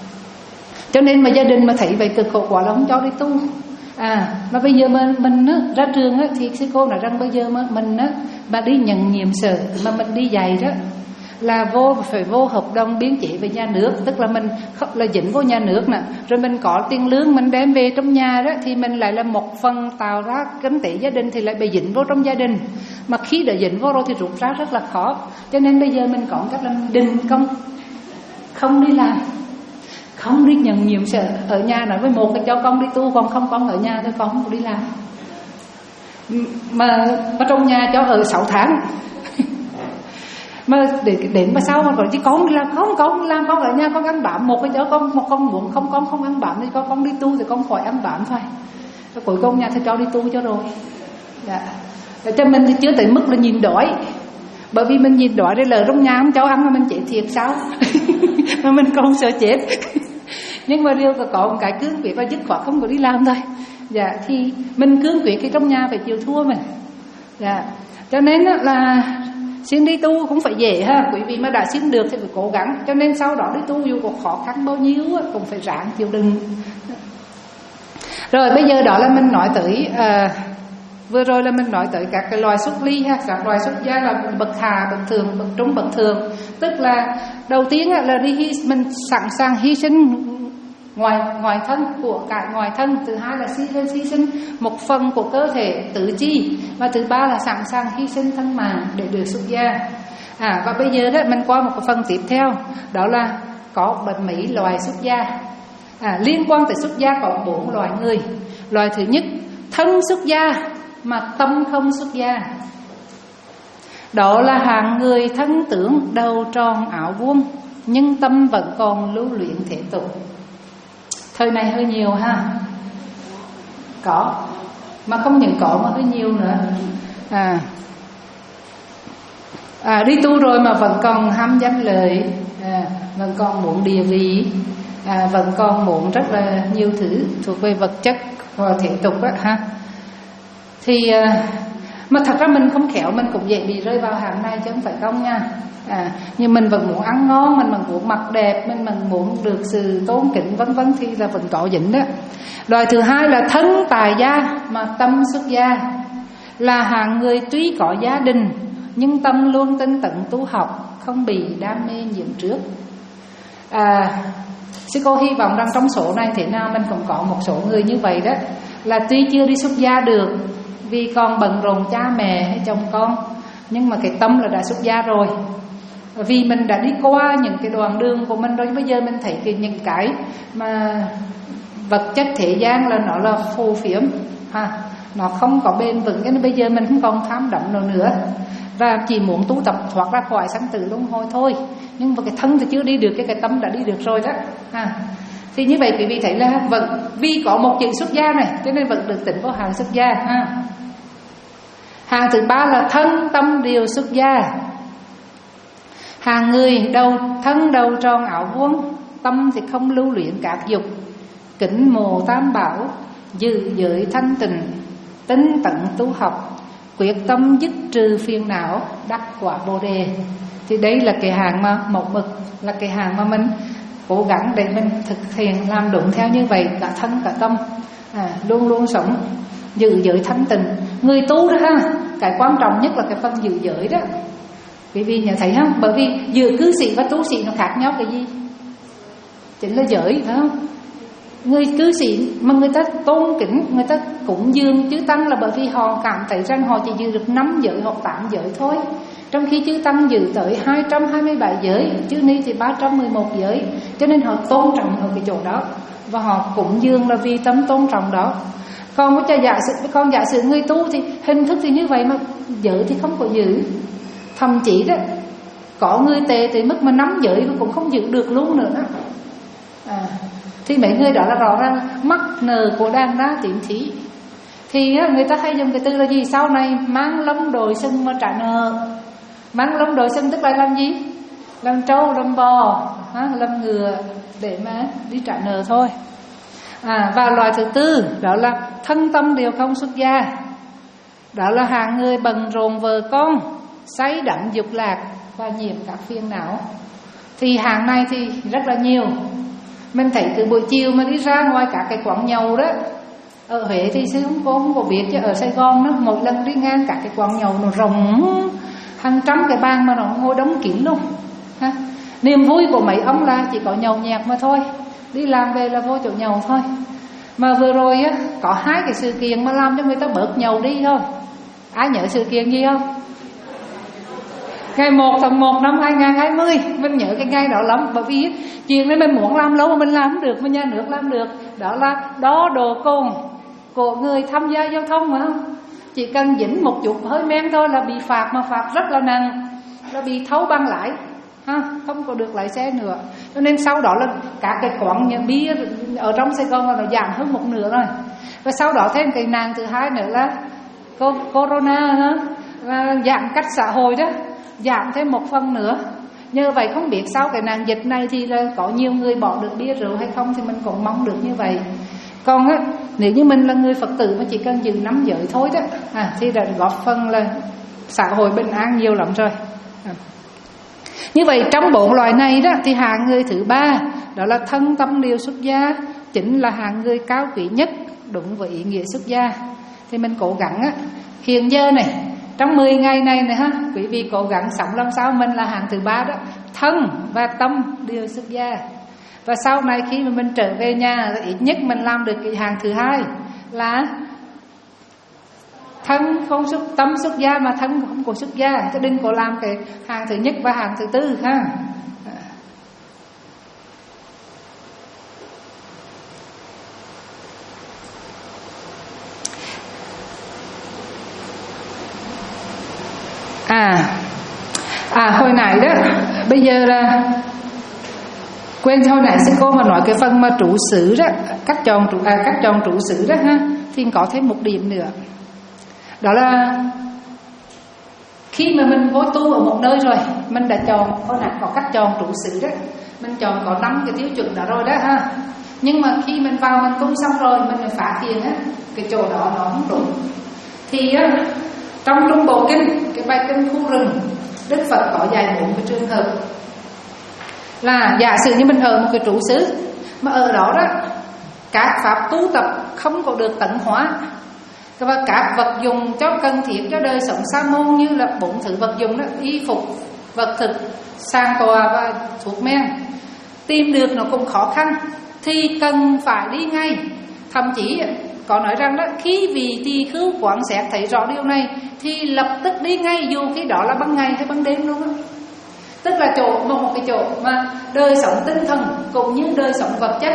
cho nên mà gia đình mà thấy vậy cực khổ quá là không cho đi tu. À, mà bây giờ mình, mình á, ra trường á, thì sư cô nói rằng bây giờ mà mình á, mà đi nhận nhiệm sở mà mình đi dạy đó là vô phải vô hợp đồng biên chế với nhà nước, tức là mình là dính vô nhà nước nè, rồi mình có tiền lương mình đem về trong nhà đó, thì mình lại là một phần tạo ra kinh tế gia đình thì lại bị dính vô trong gia đình, mà khi đã dính vô rồi thì rút ra rất là khó. Cho nên bây giờ mình có cách là mình đình công, không đi làm, không đi nhận nhiệm sở, ở nhà nói với một cái cho con đi tu, còn không con ở nhà thôi, con không đi làm. Mà, mà trong nhà cho ở sáu tháng mà để đến mà sau mà gọi chứ con đi làm, không con đi làm, con ở nhà con ăn bám, một cái cho con, một con muốn không con không ăn bám thì con con đi tu thì con khỏi ăn bám thôi. Rồi cuối cùng nhà thì cho đi tu cho rồi. Dạ. Cho mình thì chưa tới mức là nhìn đói, bởi vì mình nhìn đói đây lỡ trong nhà không cho ăn mà mình chết thiệt sao? Mà mình không sợ chết. Nhưng mà điều có một cái cương quyết và dứt khoát không có đi làm thôi. Dạ, thì mình cương quyết khi trong nhà phải chịu thua mình. Dạ, cho nên là xin đi tu cũng phải dễ ha, quý vị mà đã xin được thì phải cố gắng. Cho nên sau đó đi tu dù có khó khăn bao nhiêu cũng phải ráng chịu đựng. Rồi bây giờ đó là mình nói tới à, vừa rồi là mình nói tới các cái loài xuất ly ha, các loài xuất gia là bậc hạ, bậc thường, bậc trung, bậc thường. Tức là đầu tiên là đi hy, mình sẵn sàng hy sinh ngoài ngoài thân của cả ngoài thân, thứ hai là hy, hy sinh một phần của cơ thể tứ chi, và thứ ba là sẵn sàng hy sinh thân mạng để được xuất gia. À, và bây giờ đó mình qua một cái phần tiếp theo, đó là có bệnh mấy loài xuất gia. À, liên quan tới xuất gia có bốn loài người. Loài thứ nhất, thân xuất gia mà tâm không xuất gia. Đó là hạng người thân tưởng đầu tròn áo vuông, nhưng tâm vẫn còn lưu luyện thế tục. Thời này hơi nhiều ha. Có, mà không những có mà hơi nhiều nữa. À, à đi tu rồi mà vẫn còn ham danh lợi, à, vẫn còn muốn địa vị, à, vẫn còn muốn rất là nhiều thứ thuộc về vật chất và thế tục đó ha. Thì à, mà thật ra mình không khéo mình cũng dễ bị rơi vào hàng này chứ không phải không nha. À, nhưng mình vẫn muốn ăn ngon, mình vẫn muốn mặc đẹp, mình vẫn muốn được sự tôn kính vân vân thì là vẫn có dính đó. Loài thứ hai là thân tài gia mà tâm xuất gia, là hạng người tuy có gia đình nhưng tâm luôn tinh tấn tu học, không bị đam mê nhiễm trước. À, sư cô hy vọng rằng trong số này thế nào mình cũng có một số người như vậy đó, là tuy chưa đi xuất gia được vì còn bận rộn cha mẹ hay chồng con, nhưng mà cái tâm là đã xuất gia rồi. Vì mình đã đi qua những cái đoạn đường của mình rồi, bây giờ mình thấy cái những cái mà vật chất thế gian là nó là phù phiếm ha, nó không có bền vững, cho nên bây giờ mình không còn tham đắm nó nữa và chỉ muốn tu tập thoát ra khỏi sanh tử luân hồi thôi. Nhưng mà cái thân thì chưa đi được, cái cái tâm đã đi được rồi đó ha. Thì như vậy quý vị thấy là vẫn vì có một chữ xuất gia này cho nên vẫn được tính vào hàng xuất gia ha. Hàng thứ ba là thân tâm đều xuất gia. Hàng người đầu thân đầu tròn áo vuông, tâm thì không lưu luyện các dục, kính mộ tam bảo, giữ giới thanh tịnh, tinh tấn tu học, quyết tâm dứt trừ phiền não, đắc quả Bồ đề. Thì đây là cái hàng mà mộc mực, là cái hàng mà mình cố gắng để mình thực hiện làm đúng theo như vậy, cả thân cả tâm, à, luôn luôn sống giữ giới thanh tịnh. Người tu đó ha, cái quan trọng nhất là cái phần giữ giới đó. Quý vị nhận thấy không? Bởi vì giữa cư sĩ và tu sĩ nó khác nhau cái gì? Chính là giới, phải không? Người cư sĩ mà người ta tôn kính, người ta cúng dường chư tăng là bởi vì họ cảm thấy rằng họ chỉ giữ được năm giới hoặc tám giới thôi, trong khi chư tăng giữ tới hai trăm hai mươi bảy giới, chư ni thì ba trăm mười một giới, cho nên họ tôn trọng ở cái chỗ đó và họ cúng dường là vì tâm tôn trọng đó. Còn với giả sử, con giả sử người tu thì hình thức thì như vậy mà giới thì không có giữ, thậm chí đó có người tệ tới mức mà nắm giới cũng không giữ được luôn nữa đó. À, thì mấy người đó là rõ ràng mắc nợ của đàn đá tiệm thí. Thì á, người ta hay dùng cái từ là gì? Sau này mang lông đồi sưng mà trả nợ. Mang lông đồi sưng tức là làm gì? Làm trâu, làm bò, ha, làm ngựa để mà đi trả nợ thôi. À, và loại thứ tư đó là thân tâm đều không xuất gia. Đó là hạng người bận rộn vợ con, say đắm dục lạc và nhiễm các phiền não. Thì hạng này thì rất là nhiều. Mình thấy từ buổi chiều mà đi ra ngoài cả cái quán nhậu đó, ở Huế thì sư không có, không có biết, chứ ở Sài Gòn đó, một lần đi ngang cả cái quán nhậu nó rộng hàng trăm cái bàn mà nó ngồi đóng kín luôn ha. Niềm vui của mấy ông là chỉ có nhậu nhẹt mà thôi, đi làm về là vô chỗ nhậu thôi. Mà vừa rồi á, có hai cái sự kiện mà làm cho người ta bớt nhậu đi thôi. Ai nhớ sự kiện gì không? Ngày một tháng một năm hai nghìn không trăm hai mươi, mình nhớ cái ngày đó lắm. Bởi vì chuyện này mình muốn làm lâu mà mình làm được, mà nhà nước làm được. Đó là đo độ cồn của người tham gia giao thông mà không? Chỉ cần dính một chút hơi men thôi là bị phạt, mà phạt rất là nặng, là bị thấu băng lái ha, không có được lái xe nữa. Cho nên sau đó là cả cái quán nhà bia ở trong Sài Gòn là nó giảm hơn một nửa rồi. Và sau đó thêm cái nạn thứ hai nữa là Corona ha, là giãn cách xã hội đó, giảm thêm một phần nữa. Nhờ vậy không biết sau cái nạn dịch này thì là có nhiều người bỏ được bia rượu hay không, thì mình cũng mong được như vậy. Còn á, nếu như mình là người Phật tử mà chỉ cần giữ năm giới thôi đó à, thì đã góp phần là xã hội bình an nhiều lắm rồi à. Như vậy trong bốn loại này đó thì hạng người thứ ba đó là thân tâm đều xuất gia, chính là hạng người cao quý nhất, đúng với ý nghĩa xuất gia. Thì mình cố gắng á, hiện giờ này trong mười ngày này này ha, quý vị cố gắng sống làm sao mình là hạng thứ ba đó, thân và tâm đều xuất gia. Và sau này khi mà mình trở về nhà, ít nhất mình làm được cái hạng thứ hai là thân không xuất, tâm xuất gia mà thân không có xuất gia. Chứ đừng có làm cái hạng thứ nhất và hạng thứ tư ha. À, à hồi nãy đó, bây giờ là quên hồi nãy sư cô mà nói cái phần mà trụ xứ đó, các chọn trụ à, các chọn trụ xứ đó ha, thì có thêm một điểm nữa. Đó là khi mà mình vô tu ở một nơi rồi, mình đã chọn hồi nãy có các chọn trụ xứ đó, mình chọn có năm cái tiêu chuẩn đó rồi đó ha. Nhưng mà khi mình vào mình tu xong rồi, mình phải phát hiện á cái chỗ đó nó không đúng. Thì á, trong Trung Bộ Kinh, cái bài kinh khu rừng, Đức Phật có dạy bốn cái trường hợp. Là giả sử như mình ở một cái trụ xứ mà ở đó đó các pháp tu tập không có được tận hóa, và các vật dụng cho cần thiết cho đời sống sa môn như là bốn thứ vật dụng đó, y phục, vật thực, sàn tòa và thuốc men, tìm được nó cũng khó khăn, thì cần phải đi ngay. Thậm chí có nói rằng đó, khi vị tỳ khưu quán xét thấy rõ điều này thì lập tức đi ngay, dù khi đó là ban ngày hay ban đêm luôn đó. Tức là chỗ một cái chỗ mà đời sống tinh thần cũng như đời sống vật chất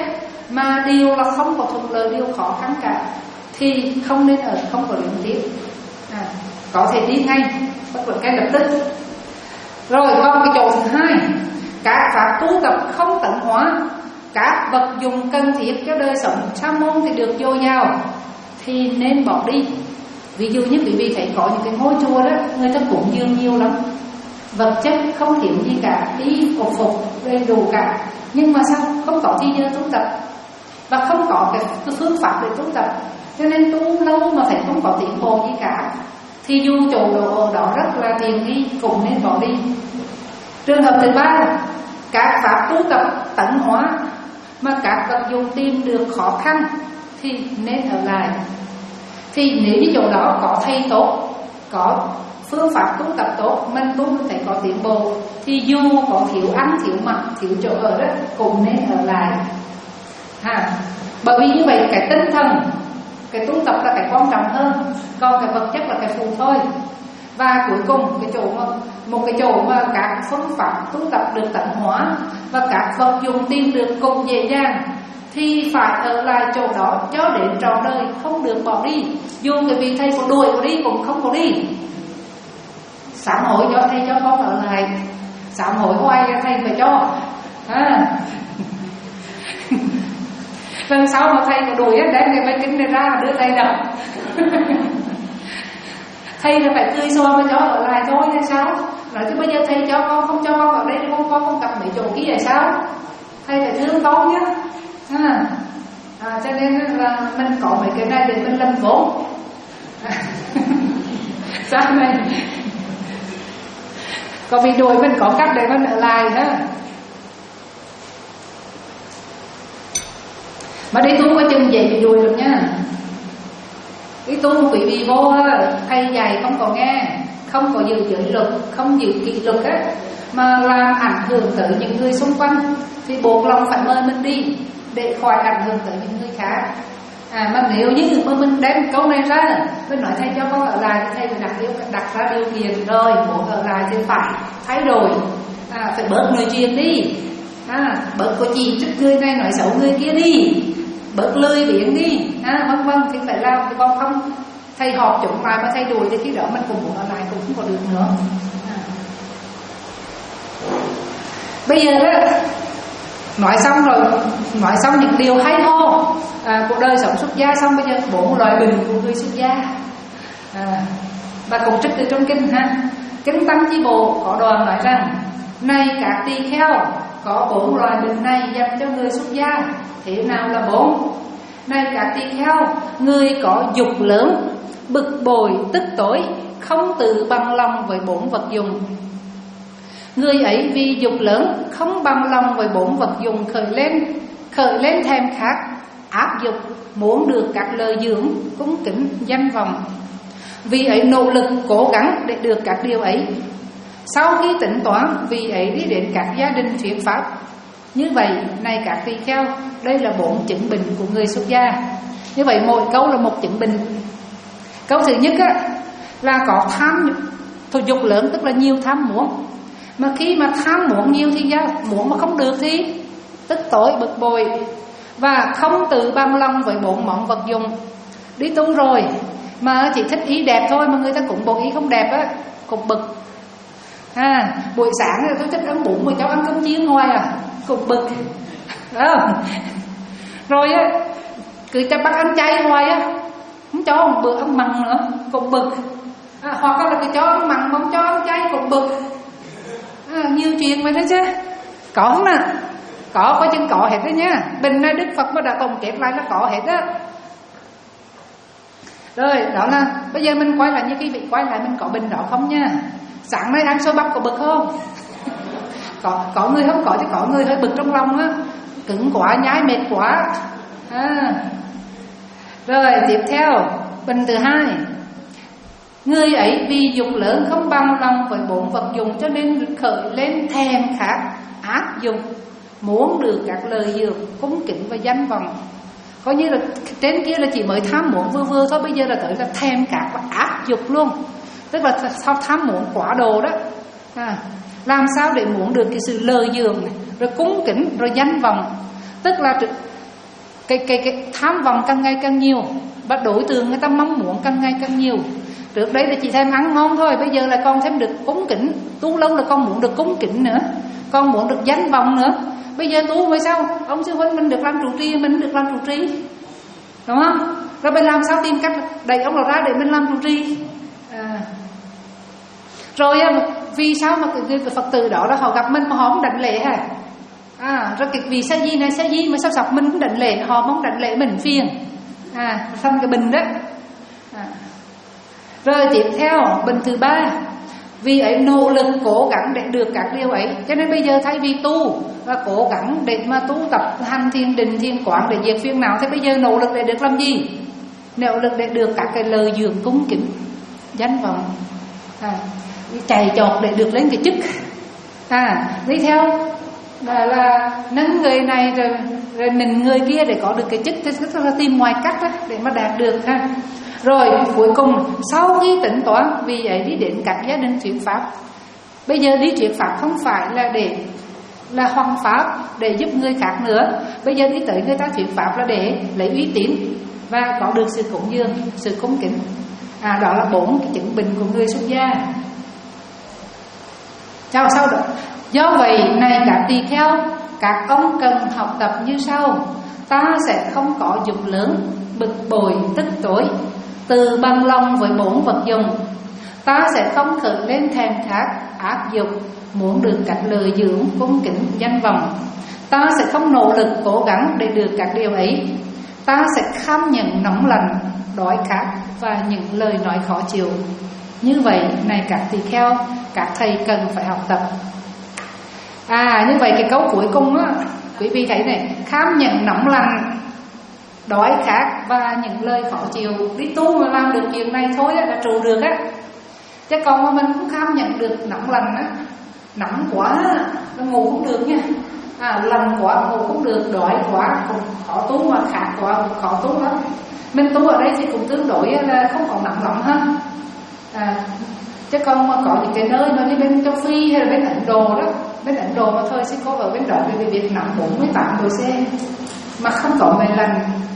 mà điều là không có thuận lợi, điều khó khăn cả, thì không nên ở, không có luyện tiếp, à, có thể đi ngay, bất luận ngay lập tức. Rồi còn cái chỗ thứ hai, các pháp tu tập không tận hóa, các vật dụng cần thiết cho đời sống sa môn thì được dồi dào thì nên bỏ đi. Ví dụ như quý vị thấy có những cái ngôi chùa đó, người ta cúng dường nhiều lắm, vật chất không thiếu gì cả, y phục phục đầy đủ cả, nhưng mà sao không có thì giờ tu tập và không có cái phương pháp để tu tập, cho nên tu lâu mà phải không có tiến bộ gì cả, thì dù chỗ độ đó rất là tiện nghi cũng nên bỏ đi. Trường hợp thứ ba, các pháp tu tập tận hóa mà các vật dụng tìm được khó khăn thì nên ở lại. Thì nếu như chỗ đó có thầy tốt, có phương pháp tu tập tốt, mình tu mình phải có tiến bộ, thì dù có thiếu ăn, thiếu mặc, thiếu chỗ ở đó cũng nên ở lại. À, bởi vì như vậy cái tinh thần, cái tu tập là cái quan trọng hơn, còn cái vật chất là cái phụ thôi. Và cuối cùng cái chỗ mà, một cái chỗ mà các phương pháp tu tập được tận hóa và các vật dụng tìm được cũng dễ dàng thì phải ở lại chỗ đó cho đến trọn đời, không được bỏ đi. Dù cái vị thầy có đuổi có đi cũng không có đi. Sám hối cho thầy cho con ở lại, sám hối hoài thầy phải cho. À. Lần sau mà thầy có đuổi đem cái máy kính này ra đưa thầy đọc. Thầy là phải tươi xôi mà cho ở lại thôi hay sao? Nói chứ bây giờ thầy cho con không cho con ở đây, con con không gặp mấy chỗ kia là sao? Thầy phải thương con nhé. À, à, cho nên là mình có mấy cái này để mình lâm vốn. À. Sao này? Còn vì đuổi mình có cách để mình ở lại ha. Mà đi tu có chừng dễ bị đuổi được nha. Cái tu quý vị vô ha, thầy dạy không có nghe, không có giữ giới luật, không giữ kỷ luật á, mà làm ảnh hưởng tới những người xung quanh thì buộc lòng phải mời mình đi để khỏi ảnh hưởng tới những người khác. À mà nếu như mà mình đem câu này ra, mình nói thầy cho con ở lại, thầy phải đặt, đặt ra điều kiện rồi, muốn ở lại thì phải thay đổi, à, phải bớt nói chuyện đi, à, bớt có gì trước người này nói xấu người kia đi, bớt lười biếng đi, à, vân vân thì phải làm. Thì con không, thầy họp chúng lại mà thầy đuổi thì khi đó mình cũng muốn ở lại cũng không có được nữa. À. Bây giờ đó nói xong rồi, nói xong những điều hay ho à, của đời sống xuất gia xong, bây giờ bốn loại bình của người xuất gia à, và cũng trích từ trong kinh ha. Kinh Tăng Chi Bộ có đoạn nói rằng: này các tỳ kheo, có bốn loại bình này dành cho người xuất gia. Thế nào là bốn? Này các tỳ kheo, người có dục lớn, bực bội tức tối, không tự bằng lòng với bốn vật dụng. Người ấy vì dục lớn, không bằng lòng với bốn vật dụng khởi lên, khởi lên thèm khát, áp dục, muốn được các lời dưỡng, cúng kính, danh vọng. Vì ấy nỗ lực cố gắng để được các điều ấy. Sau khi tính toán, vì ấy đi đến các gia đình thuyết pháp. Như vậy, này các tỳ kheo, đây là bốn chứng bệnh của người xuất gia. Như vậy mỗi câu là một chứng bệnh. Câu thứ nhất á, là có tham thôi dục lớn, tức là nhiều tham muốn. Mà khi mà tham muốn nhiều thì ra muốn mà không được thì tức tối bực bội, và không tự bằng lòng với bốn món vật dụng. Đi tu rồi mà chỉ thích ý đẹp thôi, mà người ta cũng bộ ý không đẹp á, cũng bực. À, buổi sáng rồi tôi thích ăn bún mà cháu ăn cơm chiên ngoài à, cũng bực. Đó. Rồi á, cứ cho bắt ăn chay hoài á, không cho một bữa ăn mặn nữa, cũng bực. À, hoặc là cứ cho ăn mặn mà không cho ăn chay cũng bực. À, nhiều chuyện vậy đó chứ. Có không nè? Có, có chân có hết đó nha. Bình nay Đức Phật mới đã tổng kết lại là có hết đó. Rồi, đó là bây giờ mình quay lại như cái vị quay lại mình có bình đó không nha. Sáng nay ăn xôi bắp có bực không? Có, có người không có chứ có người hơi bực trong lòng á, cứng quá, nhái mệt quá. À. Rồi tiếp theo, bình thứ hai, người ấy vì dục lớn không bằng lòng với bốn vật dụng, cho nên khởi lên thèm khát, ác dục, muốn được các lời dược, cúng kính và danh vọng. Coi như là trên kia là chỉ mới tham muốn vừa vừa thôi, bây giờ là tới là thèm khát và ác dục luôn. Tức là sao tham muốn quá độ đó. À, làm sao để muốn được cái sự lời dược này, rồi cúng kính, rồi danh vọng. Tức là cái, cái, cái tham vọng càng ngày càng nhiều, và đối tượng người ta mong muốn càng ngày càng nhiều. Trước đây là chỉ thêm ăn ngon thôi, bây giờ là con thêm được cúng kính. Tu lâu là con muốn được cúng kính nữa, con muốn được danh vọng nữa. Bây giờ tu mới sao? Ông sư huynh mình được làm trụ trì, mình được làm trụ trì, đúng không? Rồi mình làm sao tìm cách đẩy ông ra để mình làm trụ trì? À. Rồi vì sao mà cái, cái Phật tử đó là họ gặp mình mà họ không đảnh lễ hả? À, rồi cái vị sa di này sa di mà sao sọc mình cũng đảnh lễ, họ không đảnh lễ mình phiền. À, thành cái bình đó. À. Rồi tiếp theo bình thứ ba, vì ấy nỗ lực cố gắng để được các điều ấy, cho nên bây giờ thay vì tu và cố gắng để mà tu tập hành thiền định thiền quán để diệt phiền não, thì bây giờ nỗ lực để được làm gì? Nỗ lực để được các cái lời dường cúng kính, danh vọng, à, chạy chọt để được lên cái chức, à, đi theo là, là nâng người này rồi, rồi nịnh người kia để có được cái chức, thì tức là tìm ngoài cách đó, để mà đạt được ha. Rồi cuối cùng sau khi tính toán, vì vậy đi đến các gia đình thuyết pháp. Bây giờ đi thuyết pháp không phải là để là hoằng pháp để giúp người khác nữa, bây giờ đi tới người ta thuyết pháp là để lấy uy tín và có được sự cúng dường, sự cúng kính. À, đó là bốn cái chứng bệnh của người xuất gia. Chào sau đó. Do vậy này các tỳ kheo, các ông cần học tập như sau: ta sẽ không có dục lớn, bực bội, tức tối, từ bằng lòng với bốn vật dụng. Ta sẽ không khởi lên thèm khát, ác dục, muốn được các lời dưỡng, cung kính, danh vọng. Ta sẽ không nỗ lực cố gắng để được các điều ấy. Ta sẽ kham nhận nóng lạnh, đói khát và những lời nói khó chịu. Như vậy này các tỳ kheo, các thầy cần phải học tập. À, như vậy cái câu cuối cùng á, quý vị thấy này, kham nhận nóng lạnh, đói khát và những lời khó chịu. Đi tu mà làm được chuyện này thôi á, là trụ được á. Chứ còn mà mình cũng kham nhận được nóng lạnh á, nóng quá nó ngủ cũng được nha, à, lạnh quá ngủ cũng được, đói quá cũng khó tu, mà khát quá cũng khó tu lắm. Mình tu ở đây thì cũng tương đối là không có nóng lắm ha. À, chứ còn mà có những cái nơi mà như bên châu Phi hay là bên Ấn Độ đó, bên Ấn Độ mà thời sinh có ở bên đó về Việt Nam bốn mươi tám độ C mà không có mây lạnh.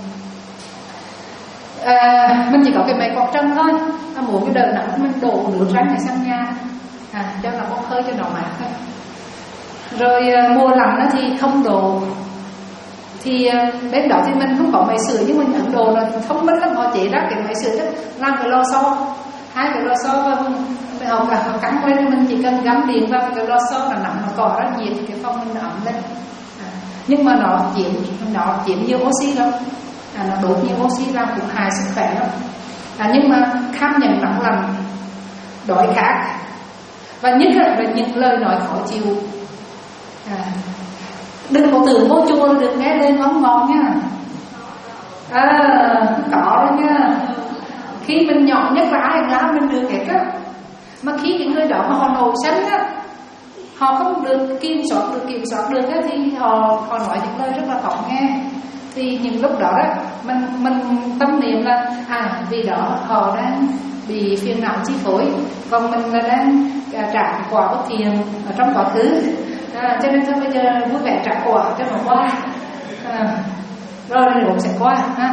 À, mình chỉ có cái máy quạt trần thôi, à, muốn cái đợt nắng mình đổ nước rắn này sang nhà, à, cho nó bốc hơi cho nó mát thôi. Rồi à, mùa lạnh thì không đổ, thì à, bên đó thì mình không có máy sưởi, nhưng mình Ấn Độ là thông minh lắm, họ chế ra cái máy sưởi đó, làm cái lò xo, hai cái lò xo và họ cả họ cắm lên, mình chỉ cần gắm điện vào cái lò xo là nằm mà cỏ rất nhiệt, cái phòng mình ẩm lên. À, nhưng mà nó chiếm nó chiếm nhiều oxy lắm. À, nó đốt nhiều oxy làm cũng hại sức khỏe lắm. À, nhưng mà kham nhận nóng lạnh, đói khát và nhất là những lời nói khó chịu. À, đừng có tưởng vô chùa được nghe lên ngon ngon nha. À, có đó nha. Khi mình nhỏ nhất là ai lá mình được hết á, mà khi những người đó mà họ nổi sân á, họ không được kiểm soát được kiểm soát được á, thì họ họ nói những lời rất là khó nghe. Thì những lúc đó đó mình mình tâm niệm là à, vì đó họ đang bị phiền não chi phối, còn mình là đang à, trả quả bất thiện ở trong quá khứ, à, cho nên thôi bây giờ vui vẻ trả quả cho nó qua, à, rồi rồi sẽ qua ha.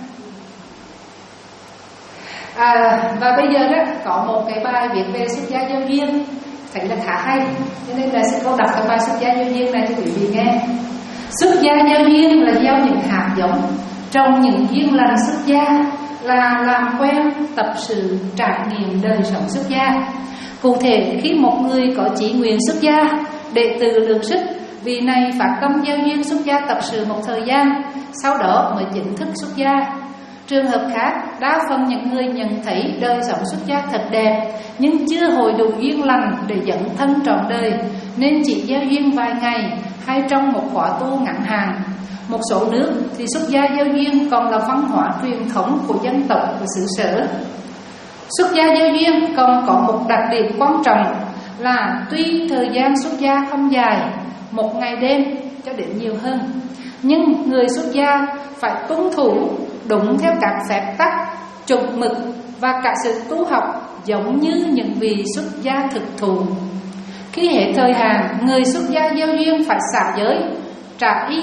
À, và bây giờ đó có một cái bài viết về xuất gia giao duyên thấy là khá hay, cho nên là sẽ có đọc cái bài xuất gia giao duyên này cho quý vị nghe. Xuất gia giao duyên là gieo những hạt giống, trồng những duyên lành xuất gia, là làm quen tập sự trải nghiệm đời sống xuất gia. Cụ thể, khi một người có chí nguyện xuất gia, đệ tử lượng sức vì này phát tâm giao duyên xuất gia tập sự một thời gian, sau đó mới chính thức xuất gia. Trường hợp khác, đa phần những người nhận thấy đời sống xuất gia thật đẹp, nhưng chưa hồi đủ duyên lành để dẫn thân trọn đời, nên chỉ giao duyên vài ngày hay trong một khóa tu ngắn hạn. Một số nước thì xuất gia giao duyên còn là văn hóa truyền thống của dân tộc và xứ sở. Xuất gia giao duyên còn có một đặc điểm quan trọng là tuy thời gian xuất gia không dài, một ngày đêm cho đến nhiều hơn, nhưng người xuất gia phải tuân thủ đúng theo các phép tắc, chuẩn mực và cả sự tu học giống như những vị xuất gia thực thụ. Khi hết thời hạn, người xuất gia giao duyên phải xả giới, trả y,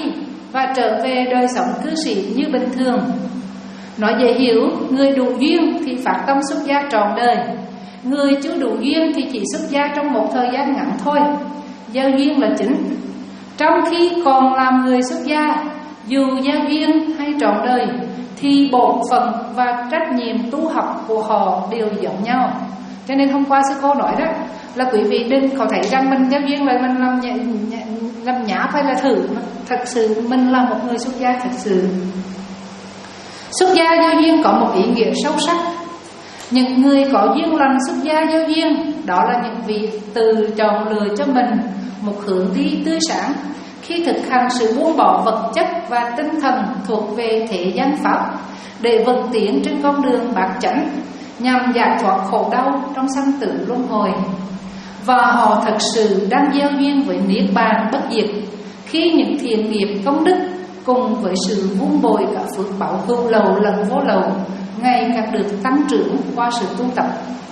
và trở về đời sống cư sĩ như bình thường. Nói dễ hiểu, người đủ duyên thì phát tâm xuất gia trọn đời, người chưa đủ duyên thì chỉ xuất gia trong một thời gian ngắn thôi. Gieo duyên là chính. Trong khi còn làm người xuất gia, dù gieo duyên hay trọn đời, thì bổn phận và trách nhiệm tu học của họ đều giống nhau. Cho nên hôm qua sư cô nói đó là quý vị đừng có thấy rằng mình gieo duyên là mình làm nhẹ, nhẹ, làm nháp hay là thử. Thật sự mình là một người xuất gia thật sự. Xuất gia gieo duyên có một ý nghĩa sâu sắc. Những người có duyên lành xuất gia gieo duyên, đó là những vị tự chọn lựa cho mình một hướng đi tươi sáng khi thực hành sự buông bỏ vật chất và tinh thần thuộc về thế gian pháp, để vận tiến trên con đường bát chánh, nhằm giải thoát khổ đau trong sanh tử luân hồi. Và họ thật sự đang gieo duyên với niết bàn bất diệt, khi những thiện nghiệp công đức cùng với sự vun bồi cả phước báo hữu lậu lẫn vô lậu ngày càng được tăng trưởng qua sự tu tập.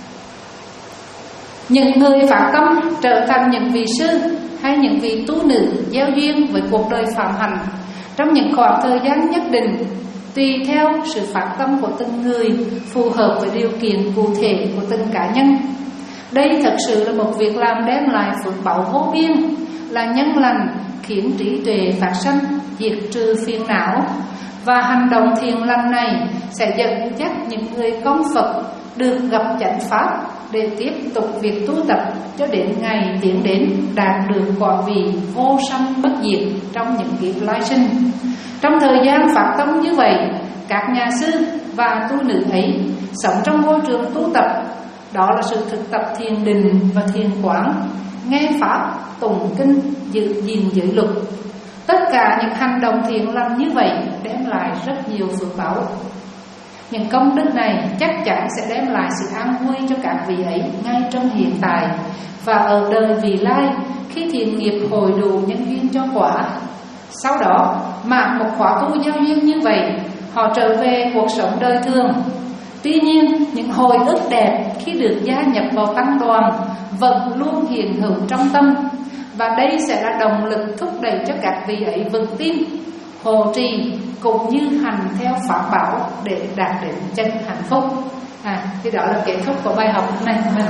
Những người phát tâm trở thành những vị sư hay những vị tu nữ gieo duyên với cuộc đời phạm hạnh trong những khoảng thời gian nhất định, tùy theo sự phát tâm của từng người, phù hợp với điều kiện cụ thể của từng cá nhân. Đây thật sự là một việc làm đem lại phước báo vô biên, là nhân lành khiến trí tuệ phát sanh, diệt trừ phiền não. Và hành động thiện lành này sẽ dẫn dắt những người con Phật được gặp chánh pháp để tiếp tục việc tu tập cho đến ngày tiến đến đạt được quả vị vô sanh bất diệt trong những kiếp lai sinh. Trong thời gian phát tâm như vậy, các nhà sư và tu nữ ấy sống trong môi trường tu tập, đó là sự thực tập thiền định và thiền quán, nghe pháp, tụng kinh, giữ gìn giới luật. Tất cả những hành động thiện lành như vậy đem lại rất nhiều phước báo. Những công đức này chắc chắn sẽ đem lại sự an vui cho các vị ấy ngay trong hiện tại và ở đời vị lai, khi thiện nghiệp hồi đủ nhân duyên cho quả. Sau đó mà một khóa tu giao duyên như vậy, họ trở về cuộc sống đời thường. Tuy nhiên, những hồi ức đẹp khi được gia nhập vào tăng đoàn vẫn luôn hiện hữu trong tâm, và đây sẽ là động lực thúc đẩy cho các vị ấy vững tin, hộ trì cũng như hành theo pháp bảo để đạt đến chân hạnh phúc. À, thì đó là kết thúc của bài học này mình.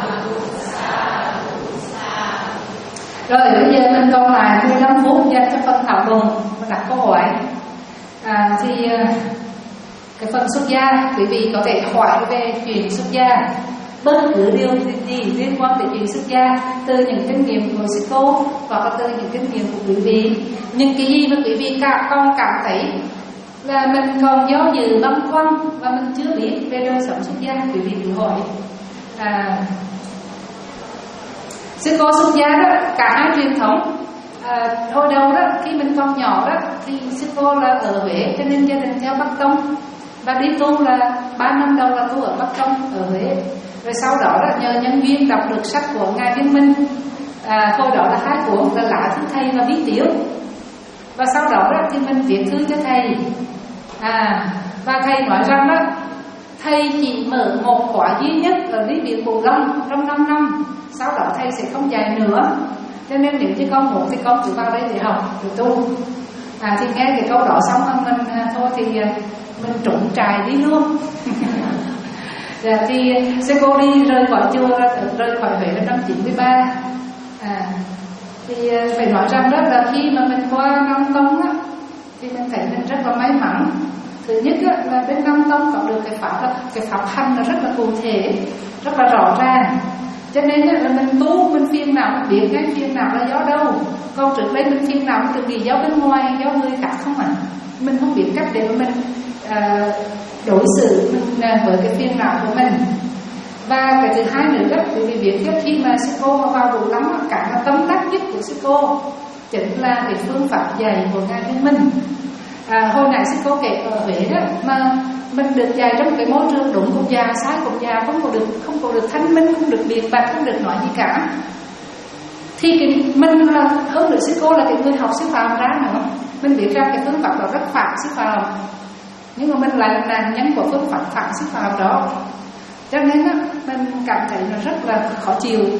Rồi bây giờ mình còn lại mười lăm phút dành cho phần thảo luận và đặt câu hỏi. À, thì cái phần xuất gia, quý vị có thể hỏi về chuyện xuất gia, bất cứ điều gì liên quan đến chuyện xuất gia, từ những kinh nghiệm của sư cô hoặc là từ những kinh nghiệm của quý vị. Nhưng cái gì mà quý vị cả con cảm thấy là mình còn do dự băn khoăn và mình chưa biết về đời sống xuất gia, quý vị tự hỏi. À, sư cô xuất gia đó, cả hai truyền thống. À, hồi đầu đó, khi mình còn nhỏ đó, thì sư cô là ở Huế, cho nên gia đình theo Bắc Tông, và đi tu là ba năm đầu là tu ở Bắc Tông ở Huế. Rồi sau đó là nhờ nhân duyên đọc được sách của Ngài Viên Minh, à, hồi đó là hai cuốn là Lá Thư Thầy và Bí Tiếu. Và sau đó, đó thì mình viết thư cho thầy. À, và thầy nói rằng đó, thầy chỉ mở một khóa duy nhất ở Lý Viện Bù Long trong năm năm, sau đó thầy sẽ không dạy nữa. Cho nên nếu như con muốn thì con cứ vào đây để học, để tu. À, thì nghe cái câu đó xong mình thôi thì mình trụng trài đi luôn. Dạ, thì sư cô đi rời khỏi chùa, rời khỏi Huế là năm chín mươi ba. À, thì phải nói rằng đó là khi mà mình qua Nam Tông á, thì mình thấy mình rất là may mắn. Thứ nhất á, là bên Nam Tông có được cái pháp là cái pháp hành là rất là cụ thể, rất là rõ ràng. Cho nên á, là mình tu, mình phiền não, mình biết cái phiền não là do đâu. Còn trước đây mình phiền não từ vì do bên ngoài, do người khác không ạ. À? Mình không biết cách để mà mình à, đối xử mình à, với cái phiền não của mình. Và cái thứ hai nữa đó, vì việc tiếp khi mà sư cô vào đủ lắm, cả là tâm đắc nhất của sư cô chính là cái phương pháp dạy của Ngài Viên Minh. À, hồi nãy sư cô kể ở Huế đó, mà mình được dạy trong cái môi trường đúng cũng già, sai cũng già, không có được không có được thanh minh, không được biện bạch, không được nói gì cả. Thì cái, mình là hơn nữa sư cô là cái người học sư phạm ra nữa, mình biết rằng cái phương pháp đó rất phản sư phạm, nhưng mà mình lại là nạn nhân của phương pháp phản sư phạm đó. Cho nên á, mình cảm thấy nó rất là khó chịu.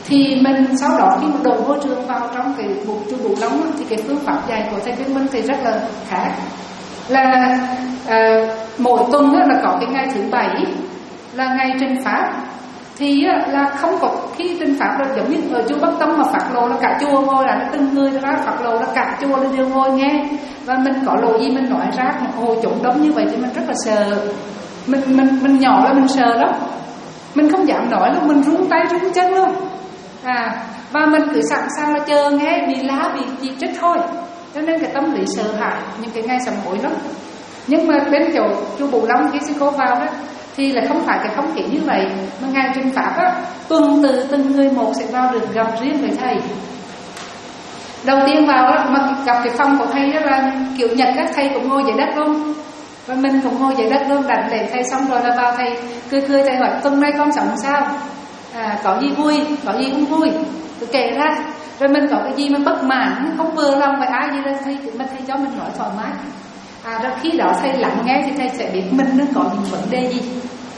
Thì mình sau đó khi mà đổ môi trường vào trong cái bụng chu bụng nóng thì cái phương pháp dạy của thầy Viên Minh thì rất là khác. Là à, mỗi tuần là có cái ngày thứ bảy là ngày trình pháp. Thì là không có khi trình pháp là giống như ở chùa Bắc Tông mà phát lộ là cả chùa ngồi, là từng người ra phát lộ là cả chùa lên đều ngồi nghe. Và mình có lộ gì mình nói ra một hồi chúng đông như vậy thì mình rất là sợ. Mình mình mình nhỏ là mình sợ lắm, mình không dám nói luôn, mình run tay run chân luôn. À, và mình cứ sẵn sàng là chờ nghe bị lá bị chỉ trích thôi. Cho nên cái tâm lý sợ hãi những cái ngày sám hối lắm. Nhưng mà bên chỗ chùa Bù Long khi sư cô vào đó thì là không phải cái không khí như vậy, mà ngày trình pháp á, tuần từ từng người một sẽ vào được gặp riêng với thầy. Đầu tiên vào đó, mà gặp cái phòng của thầy đó là kiểu Nhật các thầy cũng ngồi dưới đất luôn, và mình cũng ngồi dưới đất luôn, đặt để thầy xong rồi là vào thầy cười cười, thầy hỏi tuần nay con sống sao, à, có gì vui, có gì không vui, cứ kể ra. Rồi mình có cái gì mà bất mãn, không vừa lòng với ai gì là thầy mình thầy cho mình nói thoải mái. À, rồi khi đó thầy lắng nghe thì thầy sẽ biết mình nó có những vấn đề gì.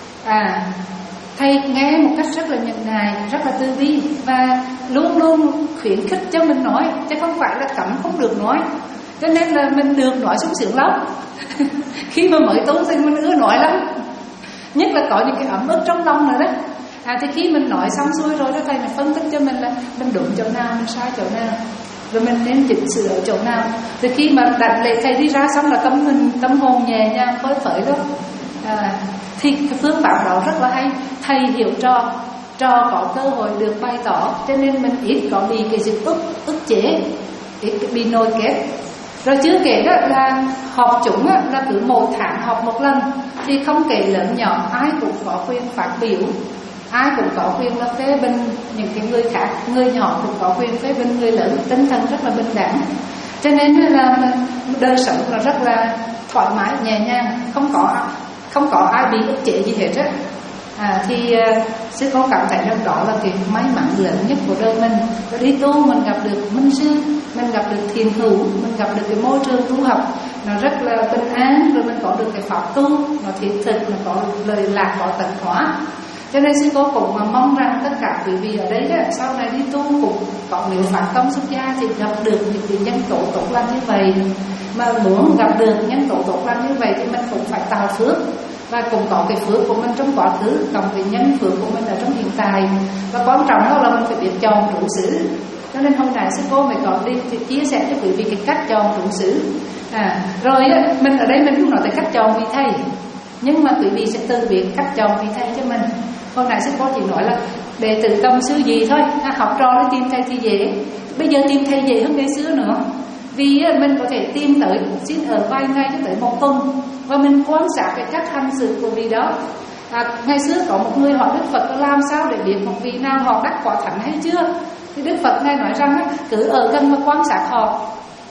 À, thầy nghe một cách rất là nhẫn nại, rất là từ bi, và luôn luôn khuyến khích cho mình nói, chứ không phải là cấm không được nói. Cho nên là mình được nói sung sướng lắm. Khi mà mới tu thì mình ưa nói lắm, nhất là có những cái ấm ức trong lòng rồi đó. À, thì khi mình nói xong xuôi rồi đó, thầy mình phân tích cho mình là mình đúng chỗ nào, mình sai chỗ nào, rồi mình nên chỉnh sửa ở chỗ nào. Rồi khi mà đặt lễ thầy đi ra xong là tâm mình tâm hồn nhẹ nhàng phơi phới luôn. À, thì cái phương pháp đó rất là hay. Thầy hiểu trò, trò có cơ hội được bày tỏ, cho nên mình ít có bị cái sự ức ức chế, ít bị nồi kết. Rồi chưa kể đó là họp chúng á, là cứ một tháng họp một lần, thì không kể lớn nhỏ ai cũng có quyền phát biểu, ai cũng có quyền là phê bình những cái người khác, người nhỏ cũng có quyền phê bình người lớn, tinh thần rất là bình đẳng. Cho nên là đời sống là rất là thoải mái nhẹ nhàng, không có không có ai bị ức chế gì hết á. À, thì uh, sư cô cảm thấy rằng đó là cái may mắn lớn nhất của đời mình. Và đi tu mình gặp được minh sư, mình gặp được thiền hữu, mình gặp được cái môi trường tu học nó rất là bình an, rồi mình có được cái pháp tu nó thiết thực, nó có lời lạc, có tận hóa. Cho nên sư cô cũng mà mong rằng tất cả quý vị ở đây đó, sau này đi tu cũng có, nếu phát tâm xuất gia thì gặp được những cái nhân tố tốt lành như vậy. Mà muốn gặp được nhân tố tốt lành như vậy thì mình cũng phải tạo phước, và cũng có cái phước của mình trong quá khứ, cộng với nhân phước của mình ở trong hiện tại. Và quan trọng đó là mình phải biết chọn trụ xứ. Cho nên hôm nay sư cô mới có đi thì chia sẻ cho quý vị cái cách chọn trụ xứ. À, rồi á, mình ở đây mình không nói tới cách chọn vị thầy, nhưng mà quý vị sẽ tự biết cách chọn vị thầy cho mình. Hôm nay sư cô chỉ nói là đệ tử tâm sư gì thôi, à, học trò để tìm thầy thì dễ. Bây giờ tìm thầy dễ hơn ngày xưa nữa, vì mình có thể tìm tới xin ở vài ngày cho tới một tuần, và mình quan sát cái cách hành xử của vị đó. À, ngày xưa có một người hỏi Đức Phật là làm sao để biết một vị nào họ đắc quả thánh hay chưa, thì Đức Phật ngài nói rằng cứ ở gần và quan sát họ.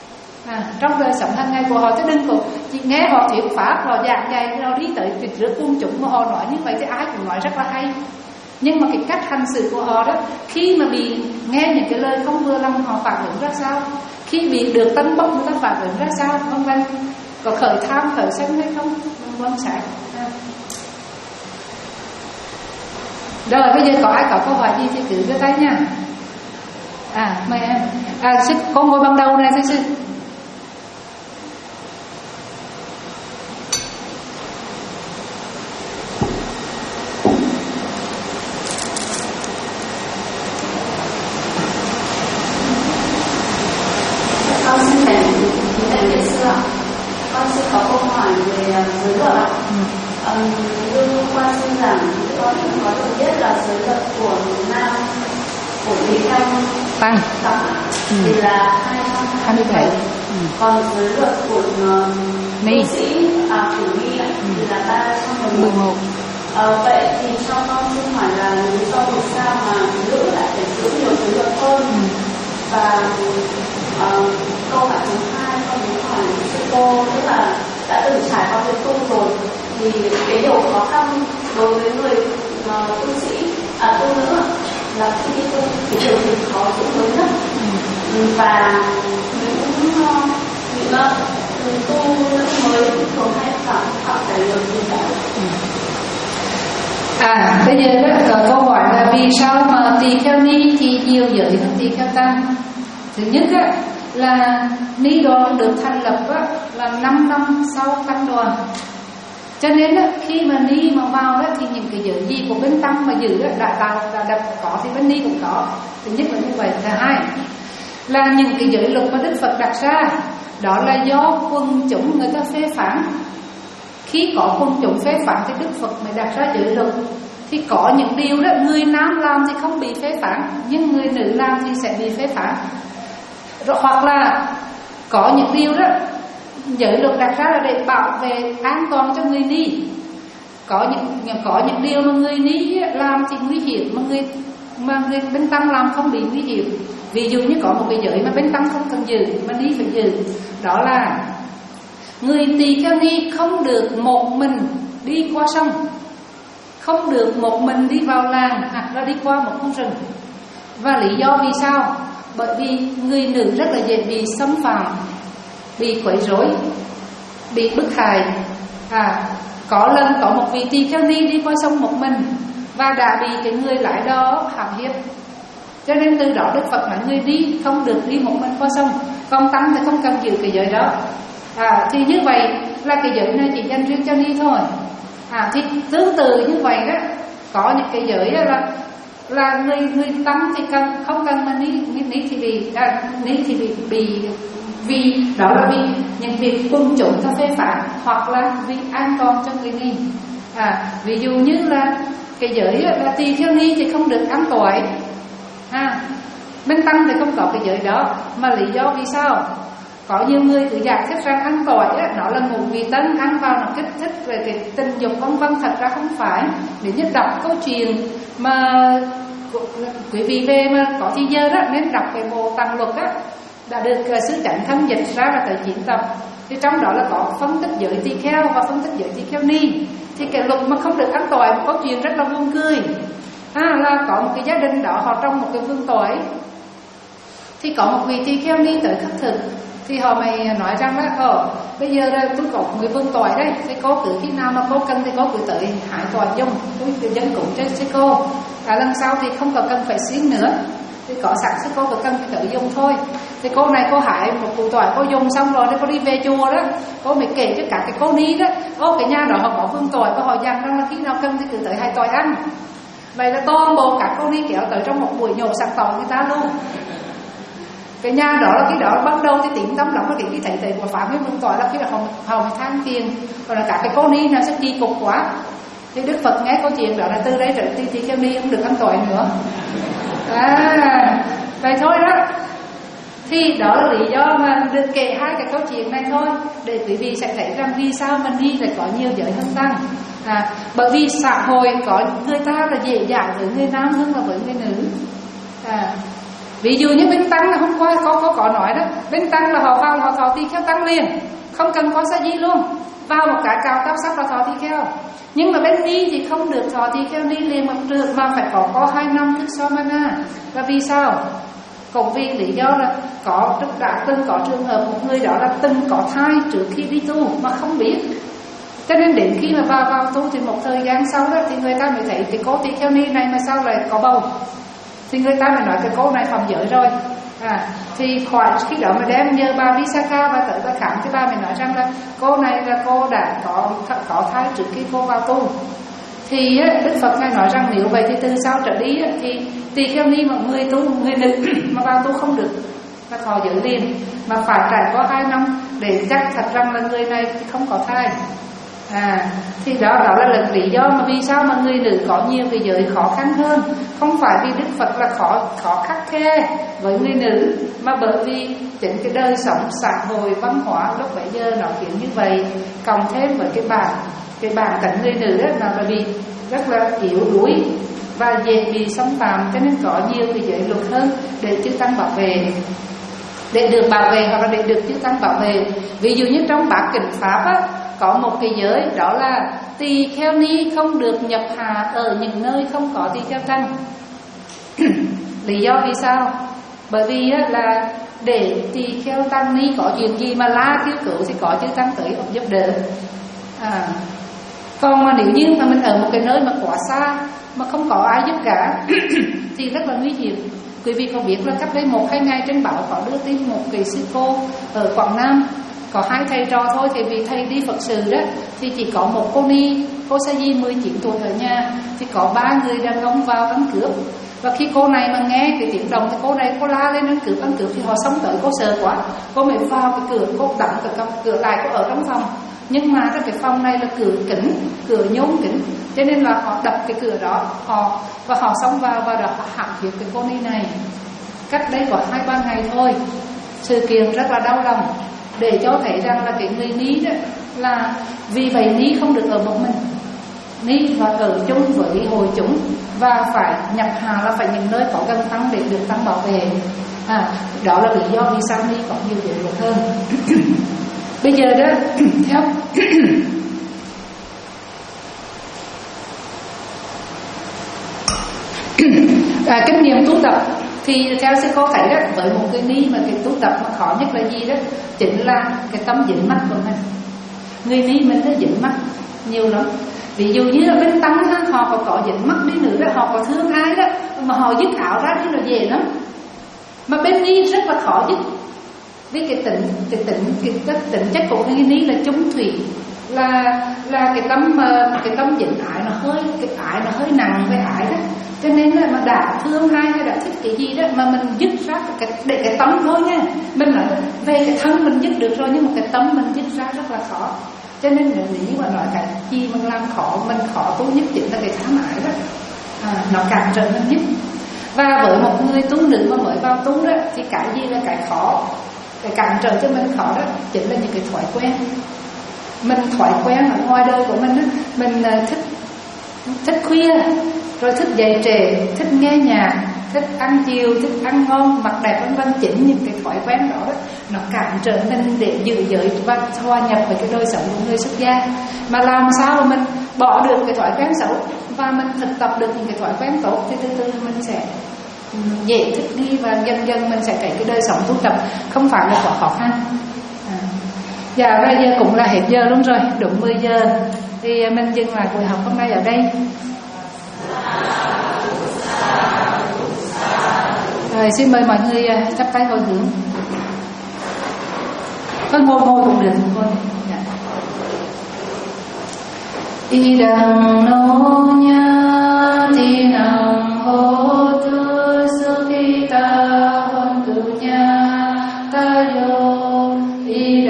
À, trong đời sống hàng ngày của họ, chứ đừng có chỉ nghe họ thuyết pháp, họ giảng dạy, họ đi tới trước công chúng mà họ nói như vậy thì ai cũng nói rất là hay. Nhưng mà cái cách hành xử của họ đó, khi mà bị nghe những cái lời không vừa lòng họ phản ứng ra sao, khi bị được tấn bốc người ta phản ứng ra sao, vân vân, có khởi tham khởi sân hay không, mình quan sát. À. Rồi bây giờ có ai có câu hỏi gì thì cứ đưa tay nha. À mời em. À sư, con ngồi bằng đầu này thưa sư. Con xin thầy, thầy biết sư ạ. Con xin có câu hỏi về giới luật ạ. Ừ. Như qua xin giảng, con có được biết là giới luật của miền Nam, của Thầy Thanh Tăng Tăng ừ. thì là hai mươi bảy. Ừ. Còn giới luật của tu sĩ à của Ni ừ. thì là ba trăm mười một. Ờ, vậy thì cho con xin hỏi là lý do vì sao mà nữ lại phải giữ nhiều giới luật hơn? Ừ. Và uh, câu hỏi thứ hai con muốn hỏi sư cô, tức là đã từng trải qua việc tu rồi thì cái điều khó khăn đối với người uh, tu sĩ à tu nữ là khi đi tu thì điều gì khó giữ mới nhất, ừ. và những uh, những uh, tu nữ mới thường hay phạm phạm phải điều gì đó. À bây giờ đó câu hỏi là vì sao mà tỳ kheo ni thì nhiều giới hơn tỳ kheo tăng? Thứ nhất á, là ni đoàn được thành lập á, là năm năm sau tăng đoàn. Cho nên á, khi mà ni mà vào đó thì những cái giới gì của bên tăng mà giữ á, đã tạo đã đập có thì bên ni cũng có. Thứ nhất là như vậy. Thứ hai là những cái giới luật mà Đức Phật đặt ra, đó là do quần chúng người ta phê phán. Khi có quần chúng phê phán thì Đức Phật mới đặt ra giới luật. Thì có những điều đó người nam làm thì không bị phê phán, nhưng người nữ làm thì sẽ bị phê phán. Rồi, hoặc là có những điều đó giới luật đặt ra là để bảo vệ an toàn cho người ni. Có những có những điều mà người ni làm thì nguy hiểm, mà người mà người bên tăng làm không bị nguy hiểm. Ví dụ như có một cái giới mà bên tăng không cần giữ mà ni phải giữ, đó là người tỳ kheo ni không được một mình đi qua sông, không được một mình đi vào làng hoặc là đi qua một khu rừng. Và lý do vì sao? Bởi vì người nữ rất là dễ bị xâm phạm, bị quấy rối, bị bức hại. À, có lần có một vị tỳ kheo ni đi qua sông một mình và đã bị cái người lái đó hãm hiếp. Cho nên từ đó Đức Phật nói người đi không được đi một mình qua sông, còn tăng thì không cần giữ cái giới đó. À, thì như vậy là cái giới này chỉ dành riêng cho ni thôi. À, thì tương tự như vậy đó, có những cái giới là là người người tăng thì cần không cần mà ni ni thì bị à, ni thì bị bị vì đó là vì những việc quân chúng ta phê phán, hoặc là vì an toàn cho người ni. À, ví dụ như là cái giới là tỳ kheo ni thì không được ăn tỏi. À, bên tăng thì không có cái giới đó. Mà lý do vì sao? Có nhiều người tự giải thích rằng ăn tỏi á, nó là ngũ vị tân, ăn vào nó kích thích về cái tình dục vân vân. Thật ra không phải. Nếu như đọc câu chuyện mà quý vị về mà có thời giờ đó nên đọc cái bộ Tạng Luật á, đã được uh, Sư Chánh Thân dịch ra là tới chín tập. Thì trong đó là có phân tích giới tỳ kheo và phân tích giới tỳ kheo ni. Thì cái luật mà không được ăn tỏi, một câu chuyện rất là buồn cười. À, là có một cái gia đình đó họ trồng một cái vườn tỏi. Thì có một vị tỳ kheo ni tới khất thực. Thì họ mày nói rằng là ờ bây giờ là tôi có một cái vườn tỏi đây, thì cô cứ khi nào mà cô cần thì cô cứ tới hái tỏi dùng, tôi dân cũng cho cho cô. Cả lần sau thì không còn cần phải xiên nữa, thì có sẵn thì cô cứ cần phải tự dùng thôi. Thì cô này cô hái một củ tỏi, cô dùng xong rồi cô đi về chùa đó, cô mới kể cho cả cái cô ni đó, ô cái nhà đó họ có vườn tỏi, và họ dặn rằng là khi nào cần thì cứ tới hái tỏi ăn. Vậy là toàn bộ các cô ni kéo tới trong một buổi nhổ sạch tỏi người ta luôn. Cái nhà đó là cái đó bắt đầu thì tĩnh tâm lắm, cái cái thầy thầy mà phá với vườn tỏi là khi là họ họ mới than phiền, còn là cả cái cô ni nào sẽ kỳ cục quá. Thì Đức Phật nghe câu chuyện đó là từ đây trở đi thì kheo ni không được ăn tỏi nữa. À, vậy thôi đó. Thì đó là lý do mà được kể hai cái câu chuyện này thôi, để quý vị sẽ thấy rằng vì sao mình ni lại có nhiều giới hơn tăng. À, bởi vì xã hội có người ta là dễ dàng với người nam hơn là với người nữ. À, ví dụ như bên tăng là hôm qua có có có nói đó, bên tăng là họ vào họ thọ tỳ kheo tăng liền, không cần có sa di luôn, vào một cái cao cao sắc là thọ tỳ kheo. Nhưng mà bên ni thì không được thọ tỳ kheo ni liền một trường, mà phải có có hai năm thức samana. Và vì sao? Cũng vì lý do là có đã từng có trường hợp một người đó là từng có thai trước khi đi tu mà không biết. Cho nên đến khi mà vào vào tu thì một thời gian sau đó thì người ta mới thấy cái cô tỳ kheo ni này mà sao lại có bầu. Thì người ta mới nói cái cô này phạm giới rồi. À, thì khỏi khi đó mà đem nhờ bà Visakha và tới bà khám, thì bà mới nói rằng là cô này là cô đã có có thai trước khi cô vào tu. Thì Đức Phật ngài nói rằng nếu vậy thì từ sau trở đi thì tỳ kheo ni mà người tu người nữ mà vào tu không được là thọ giới liền, mà phải trải qua hai năm để chắc thật rằng là người này không có thai. À, thì đó đó là lần lý do mà vì sao mà người nữ có nhiều cái giới khó khăn hơn, không phải vì Đức Phật là khó khó khắc khe với người nữ, mà bởi vì chính cái đời sống xã hội văn hóa lúc bấy giờ nó khiến như vậy, cộng thêm với cái bản cái bản tánh người nữ đó là vì rất là yếu đuối và dễ bị xâm phạm, cho nên có nhiều cái giới luật hơn để chư tăng bảo vệ, để được bảo vệ hoặc là để được chư tăng bảo vệ. Ví dụ như trong Bát Kinh Pháp á, có một cái giới đó là tỳ kheo ni không được nhập hà ở những nơi không có tỳ kheo tăng. Lý do vì sao? Bởi vì á, là để tỳ kheo tăng ni có chuyện gì mà la kêu cứu thì có chư tăng tới giúp đỡ. À, còn mà nếu như mà mình ở một cái nơi mà quá xa, mà không có ai giúp cả thì rất là nguy hiểm. Quý vị có biết là cách đây một hai ngày trên báo có đưa tin một cái sư cô ở Quảng Nam, có hai thầy trò thôi, thì vì thầy đi Phật sự đó thì chỉ có một cô ni, cô Sa Di mười chín tuổi ở nhà, thì có ba người đàn ông vào ăn cướp. Và khi cô này mà nghe cái tiếng động thì cô này cô la lên ăn cướp ăn cướp thì họ xông tới, cô sợ quá, cô mới vào cái cửa, cô đóng cái cửa lại, cô ở trong phòng. Nhưng mà cái phòng này là cửa kính, cửa nhôm kính, cho nên là họ đập cái cửa đó, họ và họ xông vào và đã hãm hiếp cái cô ni này. Cách đây có hai ba ngày thôi, sự kiện rất là đau lòng, để cho thấy rằng là cái người ni đó là vì vậy ni không được ở một mình, ni phải ở chung với hội chúng và phải nhập hà là phải những nơi có gần tăng để được tăng bảo vệ. À, đó là lý do vì sao ni có nhiều quyền lực hơn. Bây giờ đó theo à, kinh nghiệm tu tập thì theo sư cô thấy đó, với một cái ni mà cái tu tập mà khó nhất là gì đó, chính là cái tâm dính mắt của mình. Người ni mình nó dính mắt nhiều lắm. Ví dụ như là bên tăng ha, họ có có dính mắt đi nữa đó, họ có thương ai đó mà họ dứt ảo ra đi là về lắm. Mà bên ni rất là khó dứt, với cái tính cái tính cái, cái tính chất của người ni là chung thủy, là là cái tâm cái tâm dính ái nó hơi cái ái nó hơi nặng với ái đó, cho nên là mà đã thương ai hay đã thích cái gì đó mà mình dứt ra cái để cái tâm thôi nha. Mình nói về cái thân mình dứt được rồi, nhưng mà cái tâm mình dứt ra rất là khó. Cho nên nếu như mà nói cái gì mình làm khó, mình khó tu nhất chính là cái tham ái đó, à, nó càng trở nên nhất. Và với một người tu nữ mà mới vào tu đó thì cái gì là cái khó, cái cản trở cho mình khó đó chính là những cái thói quen. Mình thói quen ở ngoài đời của mình đó, mình thích thích khuya, rồi thích dậy trễ, thích nghe nhạc, thích ăn chiều, thích ăn ngon, mặc đẹp vân vân. Chính những cái thói quen đó, đó nó cản trở mình để giữ giới và hòa nhập với cái đời sống của người xuất gia. Mà làm sao mà mình bỏ được cái thói quen xấu và mình thực tập được những cái thói quen tốt thì từ từ mình sẽ dễ thích nghi và dần dần mình sẽ thấy cái đời sống tu tập không phải là quá khó khăn. À. Dạ bây giờ cũng là hết giờ luôn rồi, đúng mười giờ thì mình dừng lại buổi học hôm nay ở đây. Rồi xin mời mọi người chắp tay hồi hướng. Con ngồi ngồi cũng được thôi. Dạ. Y đằng nô nha thì nằng hô tư sư khi ta hôn tu nha ta yo y